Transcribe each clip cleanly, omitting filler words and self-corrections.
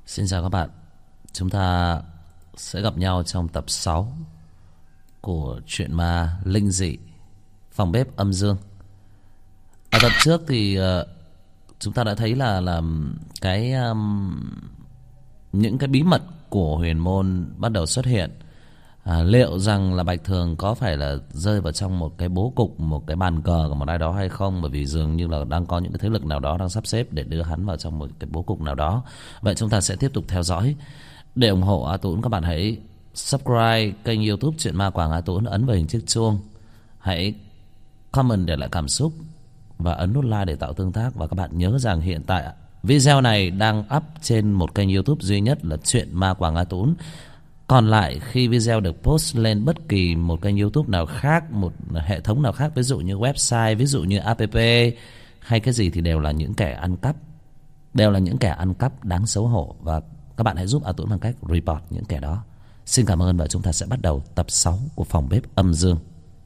Xin chào các bạn. Chúng ta sẽ gặp nhau trong tập 6 của truyện ma linh dị Phòng bếp âm dương. Ở tập trước thì chúng ta đã thấy là cái những cái bí mật của huyền môn bắt đầu xuất hiện. Liệu rằng là Bạch Thường có phải là rơi vào trong một cái bố cục, một cái bàn cờ của một ai đó hay không? Bởi vì dường như là đang có những cái thế lực nào đó đang sắp xếp để đưa hắn vào trong một cái bố cục nào đó. Vậy chúng ta sẽ tiếp tục theo dõi. Để ủng hộ A Tũng, các bạn hãy subscribe kênh YouTube Truyện Ma Quảng A Tũng, ấn vào hình chiếc chuông, hãy comment để lại cảm xúc và ấn nút like để tạo tương tác. Và các bạn nhớ rằng hiện tại video này đang up trên một kênh YouTube duy nhất là Truyện Ma Quảng A Tũng. Còn lại khi video được post lên bất kỳ một kênh YouTube nào khác, một hệ thống nào khác, ví dụ như website, ví dụ như app hay cái gì, thì đều là những kẻ ăn cắp. Đều là những kẻ ăn cắp đáng xấu hổ. Và các bạn hãy giúp A Tũng bằng cách report những kẻ đó. Xin cảm ơn và chúng ta sẽ bắt đầu tập 6 của Phòng bếp âm dương.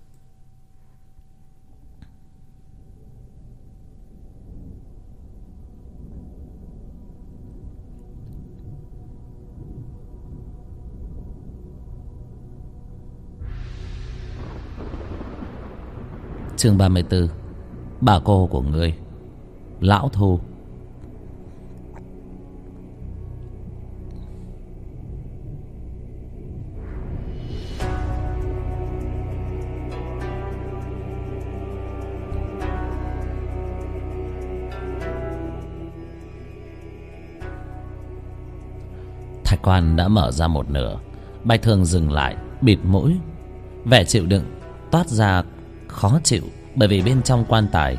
Chương 34. Bà cô của ngươi. Lão Thu. Thạch quan đã mở ra một nửa. Bạch Thường dừng lại, bịt mũi, vẻ chịu đựng toát ra khó chịu, bởi vì bên trong quan tài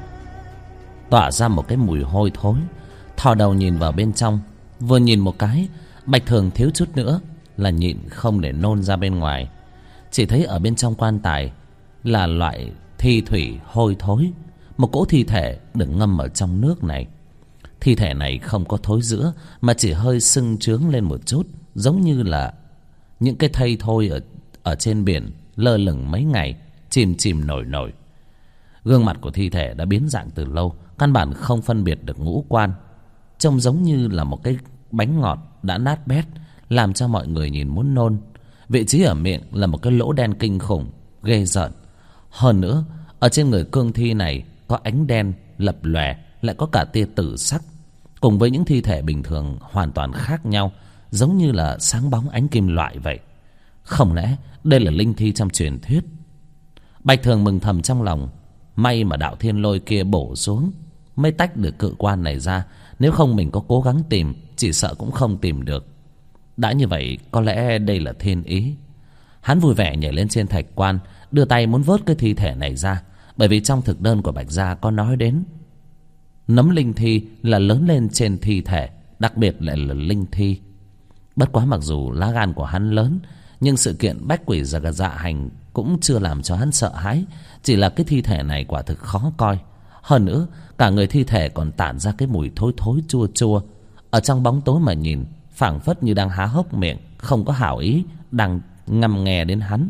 tỏa ra một cái mùi hôi thối. Thò đầu nhìn vào bên trong, vừa nhìn một cái, Bạch Thường thiếu chút nữa là nhịn không để nôn ra bên ngoài. Chỉ thấy ở bên trong quan tài là loại thi thủy hôi thối, một cỗ thi thể được ngâm ở trong nước này. Thi thể này không có thối rữa, mà chỉ hơi sưng trướng lên một chút, giống như là những cái thây thôi ở trên biển lơ lửng mấy ngày, chìm chìm nổi nổi. Gương mặt của thi thể đã biến dạng từ lâu, căn bản không phân biệt được ngũ quan, trông giống như là một cái bánh ngọt đã nát bét, làm cho mọi người nhìn muốn nôn. Vị trí ở miệng là một cái lỗ đen kinh khủng, ghê rợn. Hơn nữa, ở trên người cương thi này có ánh đen lập lòe, lại có cả tia tử sắc, cùng với những thi thể bình thường hoàn toàn khác nhau, giống như là sáng bóng ánh kim loại vậy. Không lẽ đây là linh thi trong truyền thuyết? Bạch Thường mừng thầm trong lòng. May mà đạo thiên lôi kia bổ xuống mới tách được cự quan này ra, nếu không mình có cố gắng tìm, chỉ sợ cũng không tìm được. Đã như vậy, có lẽ đây là thiên ý. Hắn vui vẻ nhảy lên trên thạch quan, đưa tay muốn vớt cái thi thể này ra, bởi vì trong thực đơn của Bạch gia có nói đến nấm linh thi là lớn lên trên thi thể, đặc biệt lại là linh thi. Bất quá mặc dù lá gan của hắn lớn, nhưng sự kiện bách quỷ dạ hành cũng chưa làm cho hắn sợ hãi. Chỉ là cái thi thể này quả thực khó coi. Hơn nữa, cả người thi thể còn tản ra cái mùi thối thối chua chua. Ở trong bóng tối mà nhìn, phảng phất như đang há hốc miệng, không có hảo ý, đang ngâm nghe đến hắn.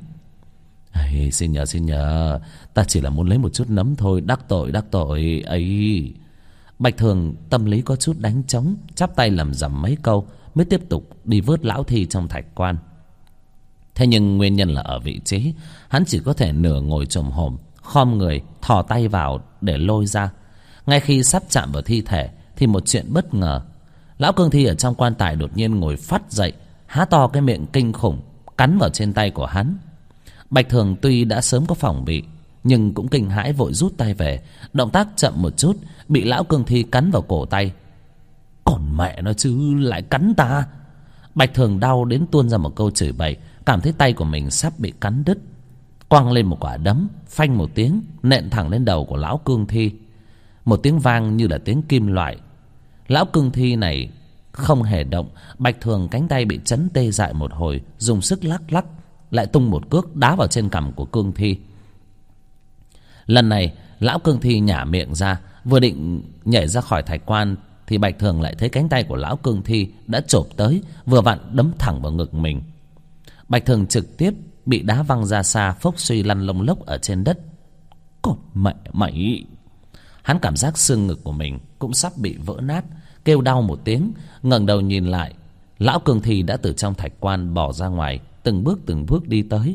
Xin nhờ, ta chỉ là muốn lấy một chút nấm thôi, đắc tội ấy. Bạch Thường tâm lý có chút đánh trống, chắp tay lẩm rẩm mấy câu, mới tiếp tục đi vớt lão thi trong thạch quan. Thế nhưng nguyên nhân là ở vị trí, hắn chỉ có thể nửa ngồi chồm hổm, khom người, thò tay vào để lôi ra. Ngay khi sắp chạm vào thi thể thì một chuyện bất ngờ. Lão cương thi ở trong quan tài đột nhiên ngồi phắt dậy, há to cái miệng kinh khủng, cắn vào trên tay của hắn. Bạch Thường tuy đã sớm có phòng bị, nhưng cũng kinh hãi vội rút tay về. Động tác chậm một chút, bị lão cương thi cắn vào cổ tay. Còn mẹ nó chứ, lại cắn ta! Bạch Thường đau đến tuôn ra một câu chửi bậy, cảm thấy tay của mình sắp bị cắn đứt, quăng lên một quả đấm, phanh một tiếng nện thẳng lên đầu của lão cương thi. Một tiếng vang như là tiếng kim loại. Lão cương thi này không hề động. Bạch Thường cánh tay bị chấn tê dại một hồi, dùng sức lắc lắc, lại tung một cước đá vào trên cằm của cương thi. Lần này lão cương thi nhả miệng ra, vừa định nhảy ra khỏi thạch quan thì Bạch Thường lại thấy cánh tay của lão cương thi đã chộp tới, vừa vặn đấm thẳng vào ngực mình. Bạch Thường trực tiếp bị đá văng ra xa, phốc suy lăn lông lốc ở trên đất. Còn mẹ mày! Hắn cảm giác xương ngực của mình cũng sắp bị vỡ nát, kêu đau một tiếng, ngẩng đầu nhìn lại, lão cương thi đã từ trong thạch quan bò ra ngoài, từng bước đi tới.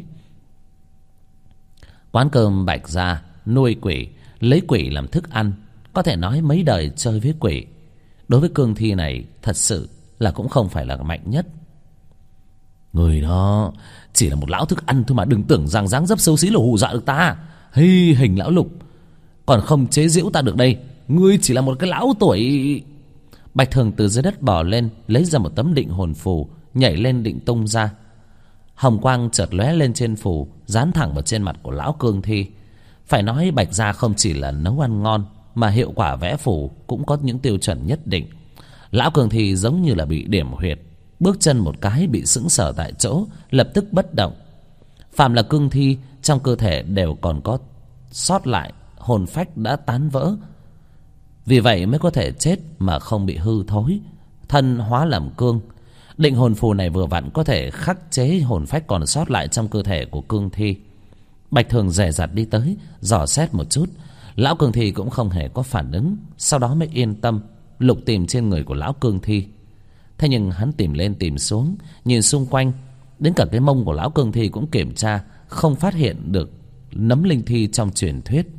Quán cơm Bạch Gia nuôi quỷ, lấy quỷ làm thức ăn, có thể nói mấy đời chơi với quỷ. Đối với cương thi này thật sự là cũng không phải là mạnh nhất. Người đó chỉ là một lão thức ăn thôi mà, đừng tưởng rằng dáng dấp xấu xí là hù dọa được ta. Hey, Hình lão lục, còn không chế giễu ta được đây. Ngươi chỉ là một cái lão tuổi. Bạch Thường từ dưới đất bò lên, lấy ra một tấm định hồn phù, nhảy lên định tung ra. Hồng quang chợt lóe lên trên phù, dán thẳng vào trên mặt của lão cương thi. Phải nói Bạch Gia không chỉ là nấu ăn ngon, mà hiệu quả vẽ phù cũng có những tiêu chuẩn nhất định. Lão cương thi giống như là bị điểm huyệt, bước chân một cái bị sững sờ tại chỗ, lập tức bất động. Phàm là cương thi, trong cơ thể đều còn có sót lại hồn phách đã tán vỡ, vì vậy mới có thể chết mà không bị hư thối, thân hóa làm cương. Định hồn phù này vừa vặn có thể khắc chế hồn phách còn sót lại trong cơ thể của cương thi. Bạch Thường dè dặt đi tới, dò xét một chút. Lão cương thi cũng không hề có phản ứng, sau đó mới yên tâm lục tìm trên người của lão cương thi. Thế nhưng hắn tìm lên tìm xuống, nhìn xung quanh, đến cả cái mông của lão cương thi cũng kiểm tra, không phát hiện được nấm linh thi trong truyền thuyết.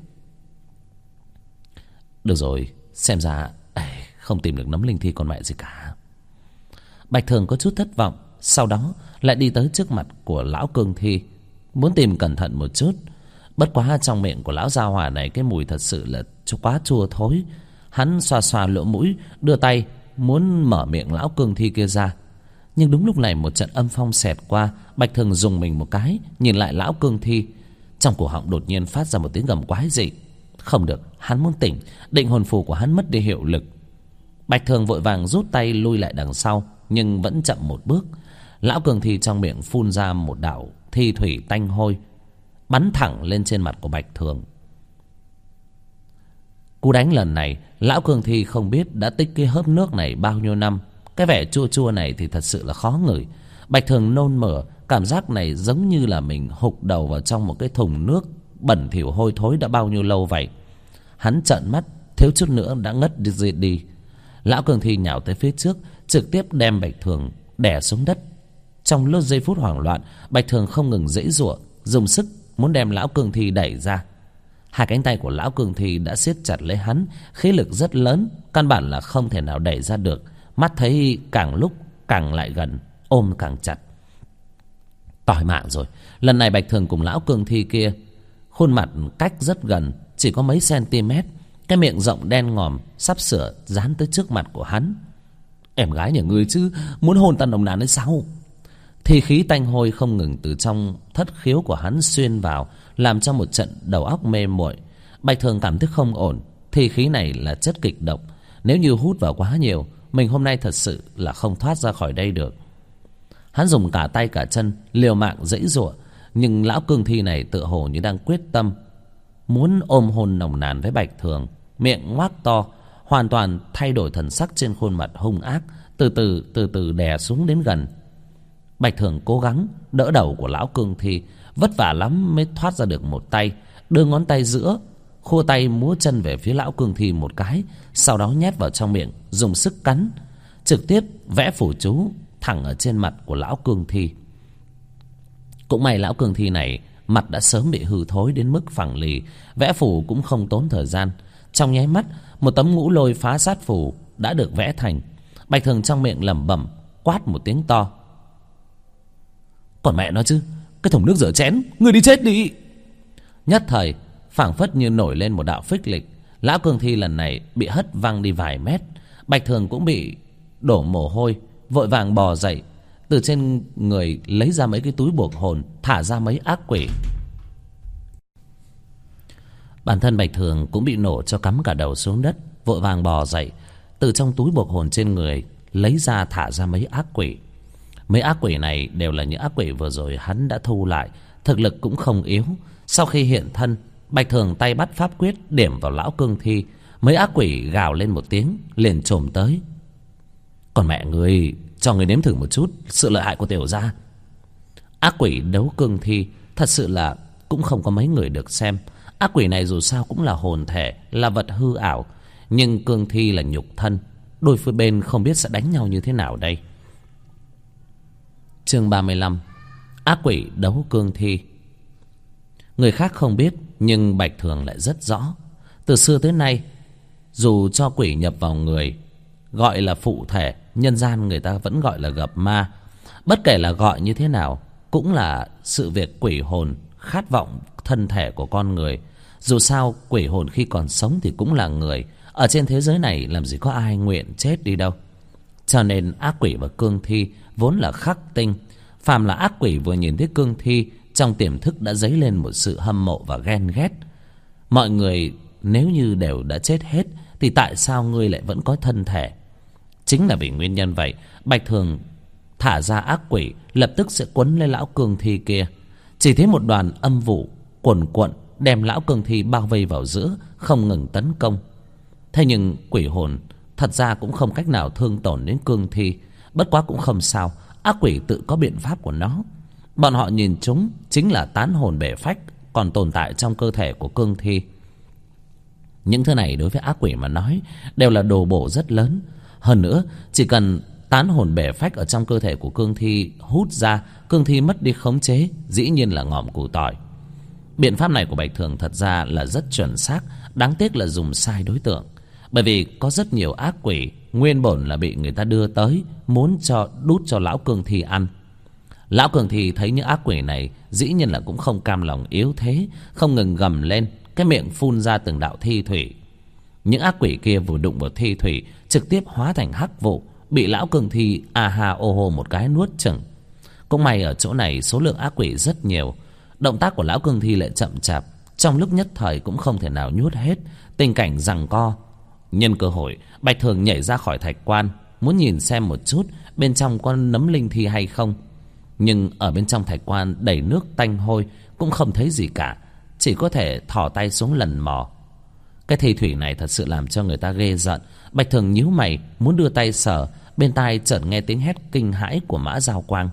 Được rồi, xem ra không tìm được nấm linh thi con mẹ gì cả. Bạch Thường có chút thất vọng, sau đó lại đi tới trước mặt của lão cương thi, muốn tìm cẩn thận một chút. Bất quá trong miệng của lão gia hỏa này cái mùi thật sự là quá chua thối. Hắn xoa xoa lỗ mũi, đưa tay muốn mở miệng lão cương thi kia ra. Nhưng đúng lúc này một trận âm phong xẹt qua, Bạch Thường dùng mình một cái, nhìn lại lão cương thi. Trong cổ họng đột nhiên phát ra một tiếng gầm quái dị. Không được, hắn muốn tỉnh, định hồn phù của hắn mất đi hiệu lực. Bạch Thường vội vàng rút tay lui lại đằng sau, nhưng vẫn chậm một bước. Lão cương thi trong miệng phun ra một đạo thi thủy tanh hôi, bắn thẳng lên trên mặt của Bạch Thường. Cú đánh lần này, lão cương thi không biết đã tích cái hớp nước này bao nhiêu năm. Cái vẻ chua chua này thì thật sự là khó ngửi. Bạch Thường nôn mửa, cảm giác này giống như là mình hục đầu vào trong một cái thùng nước bẩn thỉu hôi thối đã bao nhiêu lâu vậy. Hắn trợn mắt, thiếu chút nữa đã ngất đi. Lão cương thi nhào tới phía trước, trực tiếp đem Bạch Thường đè xuống đất. Trong lúc giây phút hoảng loạn, Bạch Thường không ngừng giãy giụa, dùng sức muốn đem lão cương thi đẩy ra. Hai cánh tay của lão cương thi đã siết chặt lấy hắn, khí lực rất lớn, căn bản là không thể nào đẩy ra được. Mắt thấy càng lúc càng lại gần, ôm càng chặt. Tỏi mạng rồi. Lần này Bạch Thường cùng lão cương thi kia khuôn mặt cách rất gần, chỉ có mấy cm. Cái miệng rộng đen ngòm sắp sửa dán tới trước mặt của hắn. Em gái nhà ngươi chứ, muốn hôn ta nồng nàn đến sao? Thì khí tanh hôi không ngừng từ trong thất khiếu của hắn xuyên vào, làm cho một trận đầu óc mê muội. Bạch Thường cảm thấy không ổn. Thì khí này là chất kịch độc, nếu như hút vào quá nhiều, mình hôm nay thật sự là không thoát ra khỏi đây được. Hắn dùng cả tay cả chân liều mạng giãy giụa, nhưng lão cương thi này tựa hồ như đang quyết tâm muốn ôm hôn nồng nàn với Bạch Thường. Miệng ngoác to, hoàn toàn thay đổi thần sắc trên khuôn mặt hung ác, từ từ đè xuống đến gần. Bạch Thường cố gắng đỡ đầu của lão cương thi, vất vả lắm mới thoát ra được một tay, đưa ngón tay giữa, khua tay múa chân về phía lão cương thi một cái, sau đó nhét vào trong miệng, dùng sức cắn, trực tiếp vẽ phù chú thẳng ở trên mặt của lão cương thi. Cũng may lão cương thi này mặt đã sớm bị hư thối đến mức phẳng lì, vẽ phù cũng không tốn thời gian. Trong nháy mắt, một tấm ngũ lôi phá sát phù đã được vẽ thành. Bạch Thường trong miệng lẩm bẩm, quát một tiếng to: còn mẹ nó chứ, cái thùng nước rửa chén, ngươi đi chết đi! Nhất thời phảng phất như nổi lên một đạo phích lịch, lão cương thi lần này bị hất văng đi vài mét. Bạch Thường cũng bị đổ mồ hôi, vội vàng bò dậy, từ trên người lấy ra mấy cái túi buộc hồn, thả ra mấy ác quỷ. Bản thân Bạch Thường cũng bị nổ cho cắm cả đầu xuống đất, vội vàng bò dậy, từ trong túi buộc hồn trên người lấy ra thả ra mấy ác quỷ. Mấy ác quỷ này đều là những ác quỷ vừa rồi hắn đã thu lại, thực lực cũng không yếu. Sau khi hiện thân, Bạch Thường tay bắt pháp quyết điểm vào lão cương thi. Mấy ác quỷ gào lên một tiếng, liền chồm tới. Còn mẹ người, cho người nếm thử một chút sự lợi hại của tiểu gia. Ác quỷ đấu cương thi thật sự là cũng không có mấy người được xem. Ác quỷ này dù sao cũng là hồn thể, là vật hư ảo, nhưng cương thi là nhục thân, đôi phía bên không biết sẽ đánh nhau như thế nào đây. Chương 35. Ác quỷ đấu cương thi. Người khác không biết, nhưng Bạch Thường lại rất rõ. Từ xưa tới nay, dù cho quỷ nhập vào người, gọi là phụ thể, nhân gian người ta vẫn gọi là gặp ma. Bất kể là gọi như thế nào, cũng là sự việc quỷ hồn khát vọng thân thể của con người. Dù sao, quỷ hồn khi còn sống thì cũng là người. Ở trên thế giới này làm gì có ai nguyện chết đi đâu. Cho nên ác quỷ và cương thi vốn là khắc tinh. Phàm là ác quỷ vừa nhìn thấy cương thi, trong tiềm thức đã dấy lên một sự hâm mộ và ghen ghét. Mọi người nếu như đều đã chết hết, thì tại sao ngươi lại vẫn có thân thể? Chính là vì nguyên nhân vậy, Bạch Thường thả ra ác quỷ, lập tức sẽ quấn lấy lão cương thi kia. Chỉ thấy một đoàn âm vụ quần quận đem lão cương thi bao vây vào giữa, không ngừng tấn công. Thế nhưng quỷ hồn thật ra cũng không cách nào thương tổn đến cương thi. Bất quá cũng không sao, ác quỷ tự có biện pháp của nó. Bọn họ nhìn chúng chính là tán hồn bể phách còn tồn tại trong cơ thể của cương thi. Những thứ này đối với ác quỷ mà nói đều là đồ bổ rất lớn. Hơn nữa, chỉ cần tán hồn bể phách ở trong cơ thể của cương thi hút ra, cương thi mất đi khống chế, dĩ nhiên là ngỏm củ tỏi. Biện pháp này của Bạch Thường thật ra là rất chuẩn xác, đáng tiếc là dùng sai đối tượng. Bởi vì có rất nhiều ác quỷ nguyên bổn là bị người ta đưa tới, muốn đút cho lão cương thi ăn. Lão cương thi thấy những ác quỷ này dĩ nhiên là cũng không cam lòng yếu thế, không ngừng gầm lên, cái miệng phun ra từng đạo thi thủy. Những ác quỷ kia vừa đụng vào thi thủy, trực tiếp hóa thành hắc vụ, bị lão cương thi a ha ô hô một cái nuốt chửng. Cũng may ở chỗ này số lượng ác quỷ rất nhiều, động tác của lão cương thi lại chậm chạp, trong lúc nhất thời cũng không thể nào nhốt hết. Tình cảnh giằng co. Nhân cơ hội, Bạch Thường nhảy ra khỏi thạch quan, muốn nhìn xem một chút bên trong có nấm linh thi hay không. Nhưng ở bên trong thạch quan đầy nước tanh hôi, cũng không thấy gì cả, chỉ có thể thò tay xuống lần mò. Cái thi thủy này thật sự làm cho người ta ghê giận. Bạch Thường nhíu mày muốn đưa tay sờ, bên tai chợt nghe tiếng hét kinh hãi của Mã Giao Quang.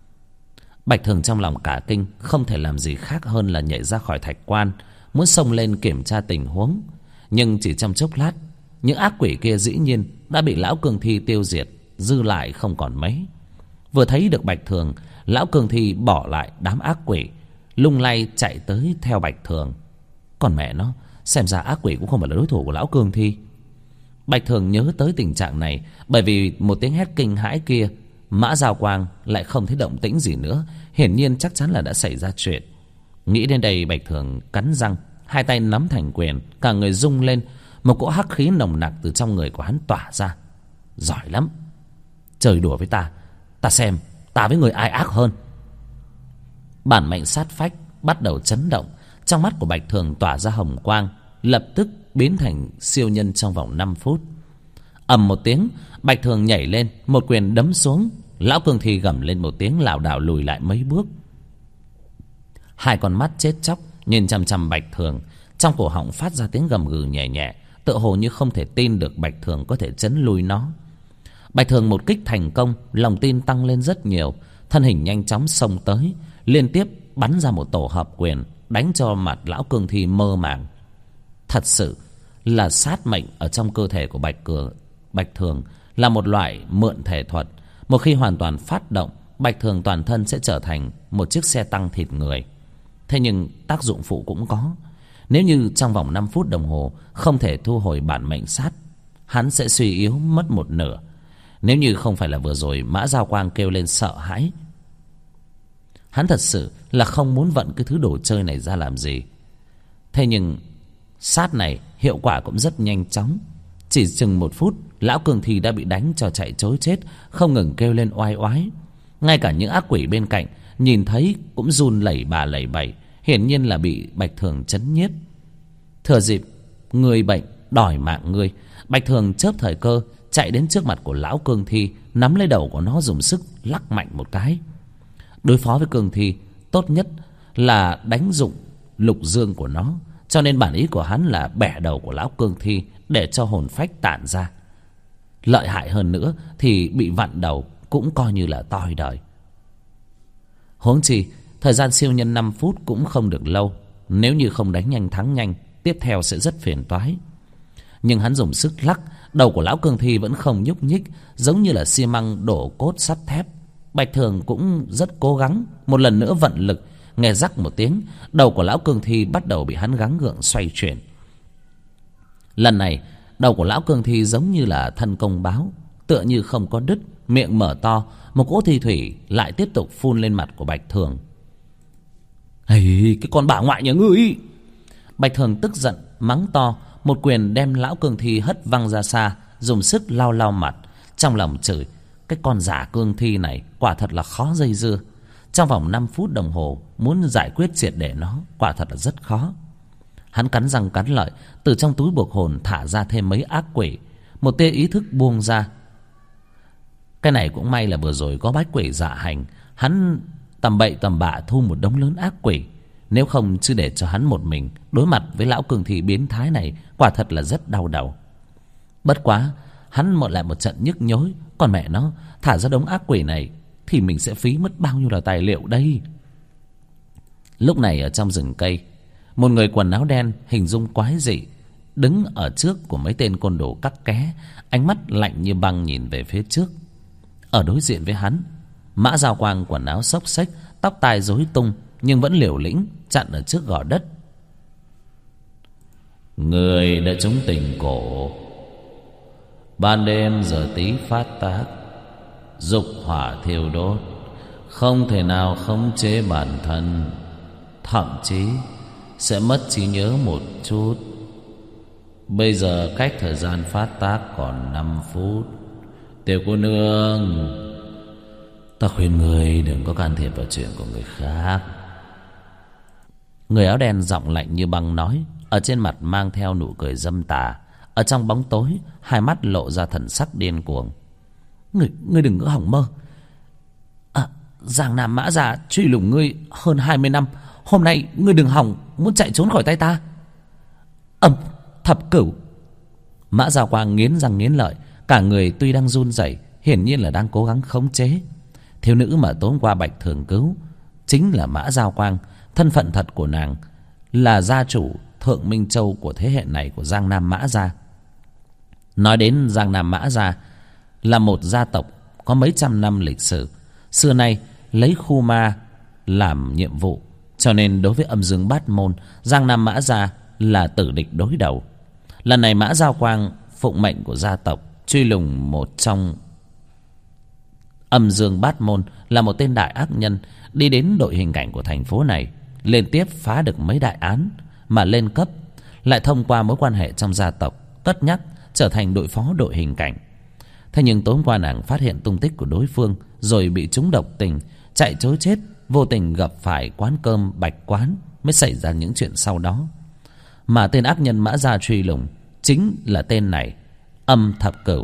Bạch Thường trong lòng cả kinh, không thể làm gì khác hơn là nhảy ra khỏi thạch quan, muốn xông lên kiểm tra tình huống. Nhưng chỉ trong chốc lát, những ác quỷ kia dĩ nhiên đã bị lão cương thi tiêu diệt, dư lại không còn mấy. Vừa thấy được Bạch Thường, lão cương thi bỏ lại đám ác quỷ, lung lay chạy tới theo Bạch Thường. Còn mẹ nó, xem ra ác quỷ cũng không phải là đối thủ của lão cương thi. Bạch Thường nhớ tới tình trạng này, bởi vì một tiếng hét kinh hãi kia, Mã Giao Quang lại không thấy động tĩnh gì nữa, hiển nhiên chắc chắn là đã xảy ra chuyện. Nghĩ đến đây, Bạch Thường cắn răng, hai tay nắm thành quyền, cả người rung lên, một cỗ hắc khí nồng nặc từ trong người của hắn tỏa ra. Giỏi lắm, chơi đùa với ta, ta xem ta với người ai ác hơn. Bản mệnh sát phách bắt đầu chấn động, trong mắt của Bạch Thường tỏa ra hồng quang, lập tức biến thành siêu nhân trong vòng 5 phút. Ầm một tiếng, Bạch Thường nhảy lên, một quyền đấm xuống. Lão cương thi gầm lên một tiếng, lảo đảo lùi lại mấy bước. Hai con mắt chết chóc nhìn chằm chằm Bạch Thường, trong cổ họng phát ra tiếng gầm gừ nhẹ nhẹ, tựa hồ như không thể tin được Bạch Thường có thể chấn lui nó. Bạch Thường một kích thành công, lòng tin tăng lên rất nhiều, thân hình nhanh chóng xông tới, liên tiếp bắn ra một tổ hợp quyền, đánh cho mặt lão cương thi mơ màng. Thật sự là sát mệnh ở trong cơ thể của Bạch Thường là một loại mượn thể thuật. Một khi hoàn toàn phát động, Bạch Thường toàn thân sẽ trở thành một chiếc xe tăng thịt người. Thế nhưng tác dụng phụ cũng có. Nếu như trong vòng 5 phút đồng hồ không thể thu hồi bản mệnh sát, hắn sẽ suy yếu mất một nửa. Nếu như không phải là vừa rồi Mã Giao Quang kêu lên sợ hãi, hắn thật sự là không muốn vận cái thứ đồ chơi này ra làm gì. Thế nhưng sát này hiệu quả cũng rất nhanh chóng. Chỉ chừng 1 phút, lão cương thi đã bị đánh cho chạy trối chết, không ngừng kêu lên oai oái. Ngay cả những ác quỷ bên cạnh nhìn thấy cũng run lẩy bà lẩy bẩy, hiển nhiên là bị Bạch Thường chấn nhiếp. Thừa dịp người bệnh đòi mạng ngươi, Bạch Thường chớp thời cơ chạy đến trước mặt của lão cương thi, nắm lấy đầu của nó dùng sức lắc mạnh một cái. Đối phó với cương thi, tốt nhất là đánh dụng lục dương của nó, cho nên bản ý của hắn là bẻ đầu của lão cương thi để cho hồn phách tản ra. Lợi hại hơn nữa thì bị vặn đầu cũng coi như là toi đời. Huống chi thời gian siêu nhân 5 phút cũng không được lâu, nếu như không đánh nhanh thắng nhanh, tiếp theo sẽ rất phiền toái. Nhưng hắn dùng sức lắc, đầu của lão cương thi vẫn không nhúc nhích, giống như là xi măng đổ cốt sắt thép. Bạch Thường cũng rất cố gắng, một lần nữa vận lực. Nghe rắc một tiếng, đầu của lão cương thi bắt đầu bị hắn gắng gượng xoay chuyển. Lần này đầu của lão cương thi giống như là thân công báo, tựa như không có đứt, miệng mở to, một cỗ thi thủy lại tiếp tục phun lên mặt của Bạch Thường. Ây, cái con bà ngoại nhà ngươi! Bạch Thường tức giận mắng to, một quyền đem lão cương thi hất văng ra xa, dùng sức lau lau mặt, trong lòng chửi cái con giả cương thi này quả thật là khó dây dưa. Trong vòng 5 phút đồng hồ muốn giải quyết triệt để nó quả thật là rất khó. Hắn cắn răng cắn lợi, từ trong túi buộc hồn thả ra thêm mấy ác quỷ. Một tia ý thức buông ra. Cái này cũng may là vừa rồi có bách quỷ dạ hành, hắn tầm bậy tầm bạ thu một đống lớn ác quỷ. Nếu không chứ để cho hắn một mình đối mặt với lão cương thi biến thái này quả thật là rất đau đầu. Bất quá hắn lại một trận nhức nhối. Còn mẹ nó, thả ra đống ác quỷ này thì mình sẽ phí mất bao nhiêu là tài liệu đây. Lúc này ở trong rừng cây, một người quần áo đen hình dung quái dị đứng ở trước của mấy tên côn đồ cắt ké, ánh mắt lạnh như băng nhìn về phía trước. Ở đối diện với hắn, Mã Giao Quang quần áo xốc xếch, tóc tai rối tung, nhưng vẫn liều lĩnh chặn ở trước gò đất. Người đã trúng tình cổ, ban đêm giờ tí phát tác, dục hỏa thiêu đốt, không thể nào khống chế bản thân, thậm chí sẽ mất trí nhớ một chút. Bây giờ cách thời gian phát tác còn 5 phút. Tiểu cô nương, ta khuyên người đừng có can thiệp vào chuyện của người khác. Người áo đen giọng lạnh như băng nói, ở trên mặt mang theo nụ cười dâm tà. Ở trong bóng tối, hai mắt lộ ra thần sắc điên cuồng. Ngươi đừng có hỏng mơ. Giang Nam Mã Gia truy lùng ngươi hơn 20 năm. Hôm nay ngươi đừng hỏng muốn chạy trốn khỏi tay ta. Thập Cửu. Mã Giao Quang nghiến răng nghiến lợi, cả người tuy đang run rẩy, hiển nhiên là đang cố gắng khống chế. Thiếu nữ mà tối hôm qua Bạch Thường cứu chính là Mã Giao Quang. Thân phận thật của nàng là gia chủ Thượng Minh Châu của thế hệ này của Giang Nam Mã Gia. Nói đến Giang Nam Mã Gia là một gia tộc có mấy trăm năm lịch sử, xưa nay lấy khu ma làm nhiệm vụ, cho nên đối với âm dương bát môn, Giang Nam Mã Gia là tử địch đối đầu. Lần này Mã Giao Quang phụng mệnh của gia tộc truy lùng một trong âm dương bát môn là một tên đại ác nhân, đi đến đội hình cảnh của thành phố này, liên tiếp phá được mấy đại án mà lên cấp, lại thông qua mối quan hệ trong gia tộc cất nhắc trở thành đội phó đội hình cảnh. Thế nhưng tối hôm qua nàng phát hiện tung tích của đối phương, rồi bị trúng độc tình, chạy trối chết, vô tình gặp phải quán cơm Bạch Quán, mới xảy ra những chuyện sau đó. Mà tên ác nhân Mã Gia truy lùng chính là tên này, Âm Thập Cửu.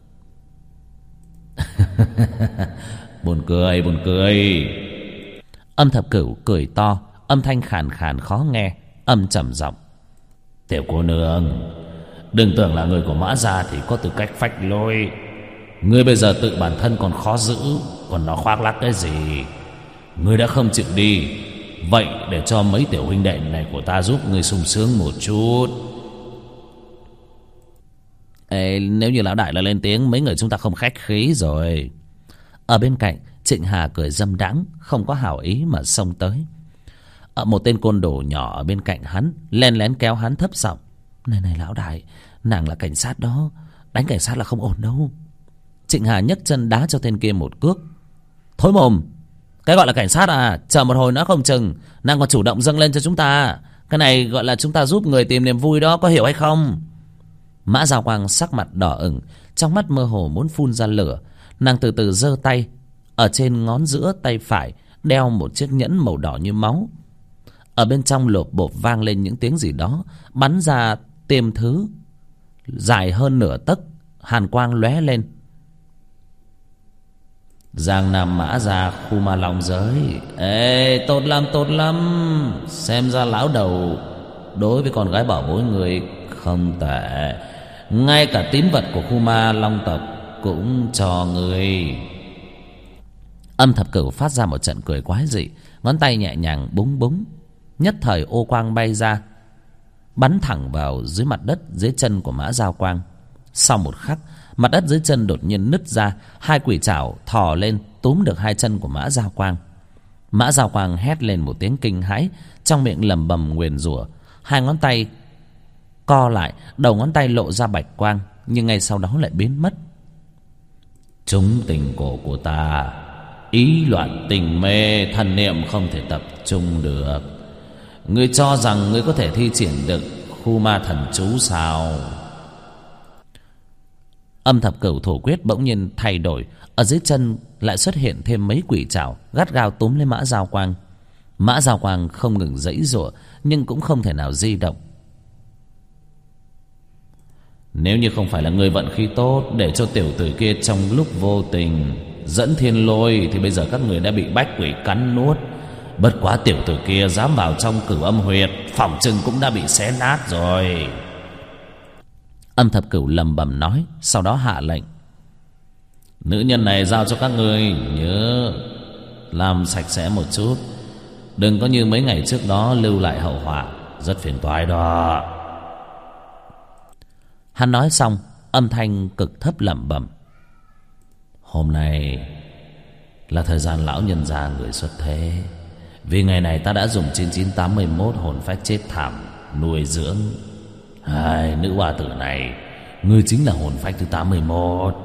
Buồn cười. Âm Thập Cửu cười to, âm thanh khàn khàn khó nghe, âm trầm giọng. Tiểu cô nương, đừng tưởng là người của Mã Gia thì có tư cách phách lối. Ngươi bây giờ tự bản thân còn khó giữ, còn nó khoác lác cái gì? Ngươi đã không chịu đi, vậy để cho mấy tiểu huynh đệ này của ta giúp ngươi sung sướng một chút. Ê, nếu như lão đại là lên tiếng, mấy người chúng ta không khách khí rồi. Ở bên cạnh, Trịnh Hà cười dâm đãng, không có hảo ý mà xông tới. Một tên côn đồ nhỏ ở bên cạnh hắn len lén kéo hắn thấp giọng. Này lão đại, nàng là cảnh sát đó, đánh cảnh sát là không ổn đâu. Trịnh Hà nhấc chân đá cho tên kia một cước. Thối mồm, cái gọi là cảnh sát à? Chờ một hồi nữa không chừng nàng còn chủ động dâng lên cho chúng ta. Cái này gọi là chúng ta giúp người tìm niềm vui đó, có hiểu hay không? Mã Giao Quang sắc mặt đỏ ửng, trong mắt mơ hồ muốn phun ra lửa. Nàng từ từ giơ tay, ở trên ngón giữa tay phải đeo một chiếc nhẫn màu đỏ như máu. Ở bên trong lộp bộp vang lên những tiếng gì đó, bắn ra tiêm thứ dài hơn nửa tấc, hàn quang lóe lên. Giang Nam Mã Gia, khu ma long giới. Ê, tốt lắm. Xem ra lão đầu đối với con gái bảo bối người không tệ. Ngay cả tín vật của khu ma long tộc cũng cho người. Âm Thập Cửu phát ra một trận cười quái dị, ngón tay nhẹ nhàng búng búng, nhất thời ô quang bay ra, bắn thẳng vào dưới mặt đất dưới chân của Mã Giao Quang. Sau một khắc, Mặt đất dưới chân đột nhiên nứt ra, hai quỷ trảo thò lên túm được hai chân của Mã Giao Quang. Mã Giao Quang hét lên một tiếng kinh hãi, trong miệng lẩm bẩm nguyền rủa. Hai ngón tay co lại, đầu ngón tay lộ ra bạch quang, nhưng ngay sau đó lại biến mất. Trúng tình cổ của ta, ý loạn tình mê, thần niệm không thể tập trung được. Ngươi cho rằng ngươi có thể thi triển được khu ma thần chú sao? Âm thập cửu thủ quyết bỗng nhiên thay đổi, ở dưới chân lại xuất hiện thêm mấy quỷ trảo gắt gao túm lấy Mã Giao Quang. Mã Giao Quang không ngừng giãy giụa, nhưng cũng không thể nào di động. Nếu như không phải là ngươi vận khí tốt để cho tiểu tử kia trong lúc vô tình dẫn thiên lôi, thì bây giờ các người đã bị bách quỷ cắn nuốt. Bất quá tiểu tử kia dám vào trong Cửu Âm Huyệt, phỏng chừng cũng đã bị xé nát rồi. Âm thập cửu lẩm bẩm nói, sau đó hạ lệnh: nữ nhân này giao cho các ngươi, nhớ làm sạch sẽ một chút, đừng có như mấy ngày trước đó lưu lại hậu họa, rất phiền toái đó. Hắn nói xong, âm thanh cực thấp lẩm bẩm: hôm nay là thời gian lão nhân gia người xuất thế. Vì ngày này ta đã dùng 9981 hồn phách chết thảm nuôi dưỡng. Hai nữ hoa tử này, ngươi chính là hồn phách thứ 81.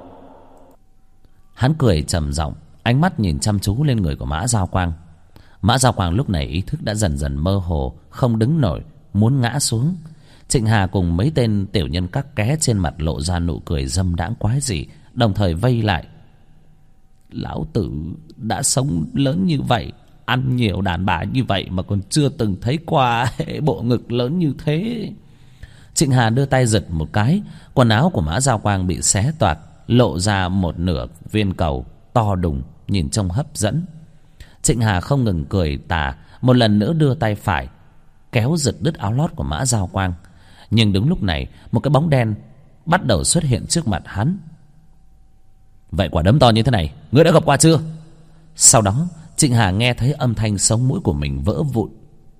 Hắn cười trầm giọng, ánh mắt nhìn chăm chú lên người của Mã Giao Quang. Mã Giao Quang lúc này ý thức đã dần dần mơ hồ, không đứng nổi, muốn ngã xuống. Trịnh Hà cùng mấy tên tiểu nhân các ké trên mặt lộ ra nụ cười dâm đãng quái dị, đồng thời vây lại. Lão tử đã sống lớn như vậy, ăn nhiều đàn bà như vậy mà còn chưa từng thấy qua bộ ngực lớn như thế. Trịnh Hà đưa tay giật một cái, quần áo của Mã Giao Quang bị xé toạc, lộ ra một nửa viên cầu to đùng, nhìn trông hấp dẫn. Trịnh Hà không ngừng cười tà, một lần nữa đưa tay phải kéo giật đứt áo lót của Mã Giao Quang. Nhưng đúng lúc này, một cái bóng đen bắt đầu xuất hiện trước mặt hắn. Vậy quả đấm to như thế này, ngươi đã gặp qua chưa? Sau đó Trịnh Hà nghe thấy âm thanh sống mũi của mình vỡ vụn.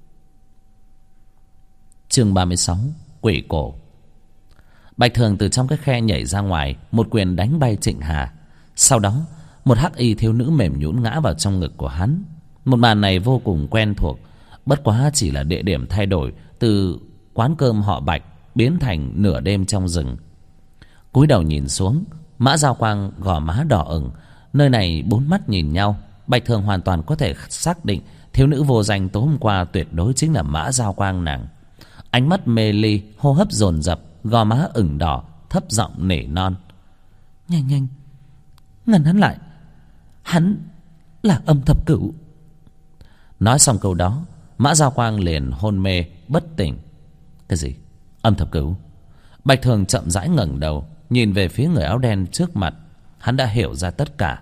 Chương 36: Quỷ cổ. Bạch Thường từ trong cái khe nhảy ra ngoài, một quyền đánh bay Trịnh Hà. Sau đó một hắc y thiếu nữ mềm nhũn ngã vào trong ngực của hắn. Một màn này vô cùng quen thuộc, bất quá chỉ là địa điểm thay đổi từ quán cơm họ Bạch biến thành nửa đêm trong rừng. Cúi đầu nhìn xuống, Mã Giao Quang gò má đỏ ửng. Nơi này bốn mắt nhìn nhau, Bạch Thường hoàn toàn có thể xác định thiếu nữ vô danh tối hôm qua tuyệt đối chính là Mã Giao Quang nàng. Ánh mắt mê ly, hô hấp dồn dập, gò má ửng đỏ, thấp giọng nỉ non: nhanh nhanh ngăn hắn lại, hắn là Âm Thập Cửu. Nói xong câu đó, Mã Giao Quang liền hôn mê bất tỉnh. Cái gì? Âm Thập Cửu? Bạch Thường chậm rãi ngẩng đầu, nhìn về phía người áo đen trước mặt. Hắn đã hiểu ra tất cả.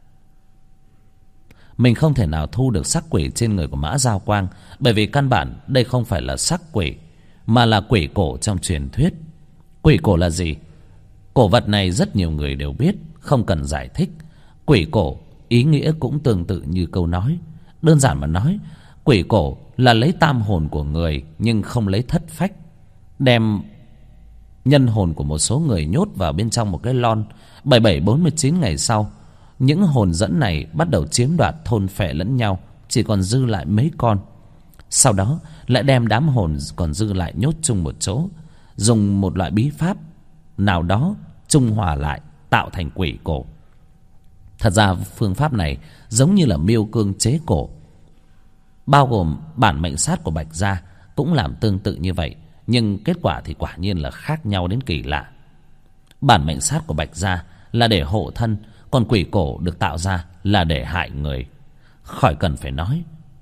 Mình không thể nào thu được sắc quỷ trên người của Mã Giao Quang, bởi vì căn bản đây không phải là sắc quỷ, mà là quỷ cổ trong truyền thuyết. Quỷ cổ là gì? Cổ vật này rất nhiều người đều biết, không cần giải thích. Quỷ cổ ý nghĩa cũng tương tự như câu nói. Đơn giản mà nói, quỷ cổ là lấy tam hồn của người nhưng không lấy thất phách, đem nhân hồn của một số người nhốt vào bên trong một cái lon. 4749 ngày sau, những hồn dẫn này bắt đầu chiếm đoạt, thôn phệ lẫn nhau, chỉ còn dư lại mấy con. Sau đó lại đem đám hồn còn dư lại nhốt chung một chỗ, dùng một loại bí pháp nào đó trung hòa lại, tạo thành quỷ cổ. Thật ra phương pháp này giống như là miêu cương chế cổ, bao gồm bản mệnh sát của Bạch gia cũng làm tương tự như vậy, nhưng kết quả thì quả nhiên là khác nhau đến kỳ lạ. Bản mệnh sát của Bạch gia là để hộ thân, còn quỷ cổ được tạo ra là để hại người. Khỏi cần phải nói,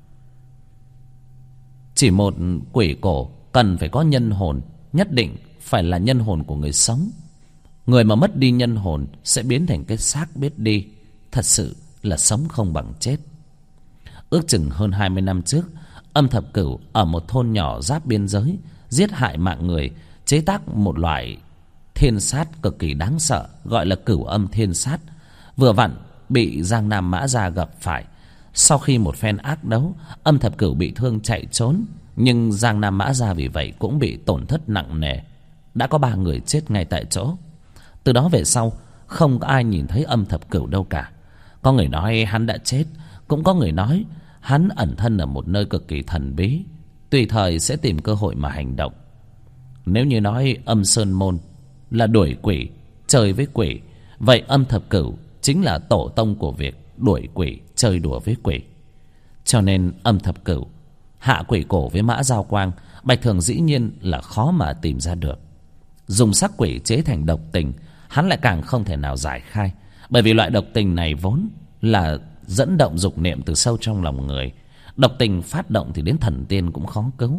chỉ một quỷ cổ cần phải có nhân hồn, nhất định phải là nhân hồn của người sống. Người mà mất đi nhân hồn sẽ biến thành cái xác biết đi, thật sự là sống không bằng chết. Ước chừng hơn 20 năm trước, Âm Thập Cửu ở một thôn nhỏ giáp biên giới giết hại mạng người, chế tác một loại thiên sát cực kỳ đáng sợ, gọi là Cửu Âm Thiên Sát. Vừa vặn bị Giang Nam Mã gia gặp phải. Sau khi một phen ác đấu, Âm Thập Cửu bị thương chạy trốn, nhưng Giang Nam Mã gia vì vậy cũng bị tổn thất nặng nề. Đã có 3 người chết ngay tại chỗ. Từ đó về sau không có ai nhìn thấy Âm Thập Cửu đâu cả. Có người nói hắn đã chết, cũng có người nói hắn ẩn thân ở một nơi cực kỳ thần bí, tùy thời sẽ tìm cơ hội mà hành động. Nếu như nói Âm Sơn Môn là đuổi quỷ, chơi với quỷ, vậy Âm Thập Cửu chính là tổ tông của việc đuổi quỷ, chơi đùa với quỷ. Cho nên Âm Thập Cửu hạ quỷ cổ với Mã Giao Quang, Bạch Thường dĩ nhiên là khó mà tìm ra được. Dùng sắc quỷ chế thành độc tình, hắn lại càng không thể nào giải khai, bởi vì loại độc tình này vốn là dẫn động dục niệm từ sâu trong lòng người. Độc tình phát động thì đến thần tiên cũng khó cứu.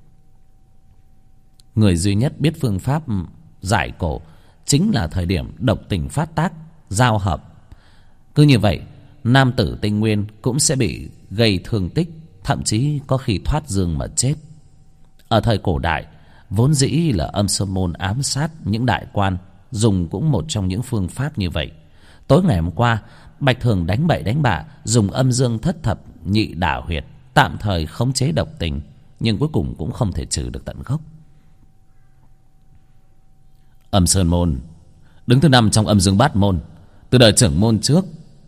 Người duy nhất biết phương pháp giải cổ chính là thời điểm độc tình phát tác, giao hợp. Cứ như vậy, nam tử Tinh Nguyên cũng sẽ bị gây thương tích, thậm chí có khi thoát dương mà chết. Ở thời cổ đại, vốn dĩ là Âm Sơn Môn ám sát những đại quan, dùng cũng một trong những phương pháp như vậy. Tối ngày hôm qua, Bạch Thường đánh bậy đánh bạ, dùng âm dương thất thập nhị đả huyệt tạm thời khống chế độc tình, nhưng cuối cùng cũng không thể trừ được tận gốc. Âm Sơn Môn đứng thứ 5 trong âm dương bát môn. Từ đời trưởng môn trước,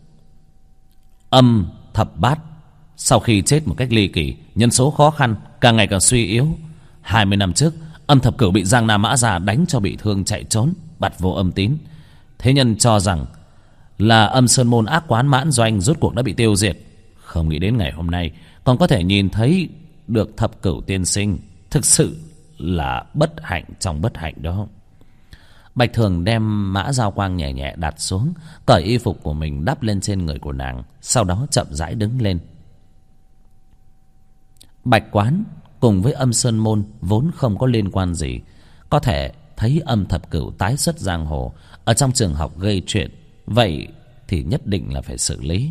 Âm Thập Bát, sau khi chết một cách ly kỳ, nhân số khó khăn, càng ngày càng suy yếu. 20 năm trước, Âm Thập Cửu bị Giang Nam Mã Gia đánh cho bị thương chạy trốn, bặt vô âm tín. Thế nhân cho rằng là Âm Sơn Môn ác quán mãn doanh rốt cuộc đã bị tiêu diệt. Không nghĩ đến ngày hôm nay còn có thể nhìn thấy được Thập Cửu tiên sinh, thực sự là bất hạnh trong bất hạnh đó. Bạch Thường đem Mã Giao Quang nhẹ nhẹ đặt xuống, cởi y phục của mình đắp lên trên người của nàng, sau đó chậm rãi đứng lên. Bạch Quán cùng với Âm Sơn Môn vốn không có liên quan gì, có thể thấy Âm Thập Cửu tái xuất giang hồ, ở trong trường học gây chuyện, vậy thì nhất định là phải xử lý.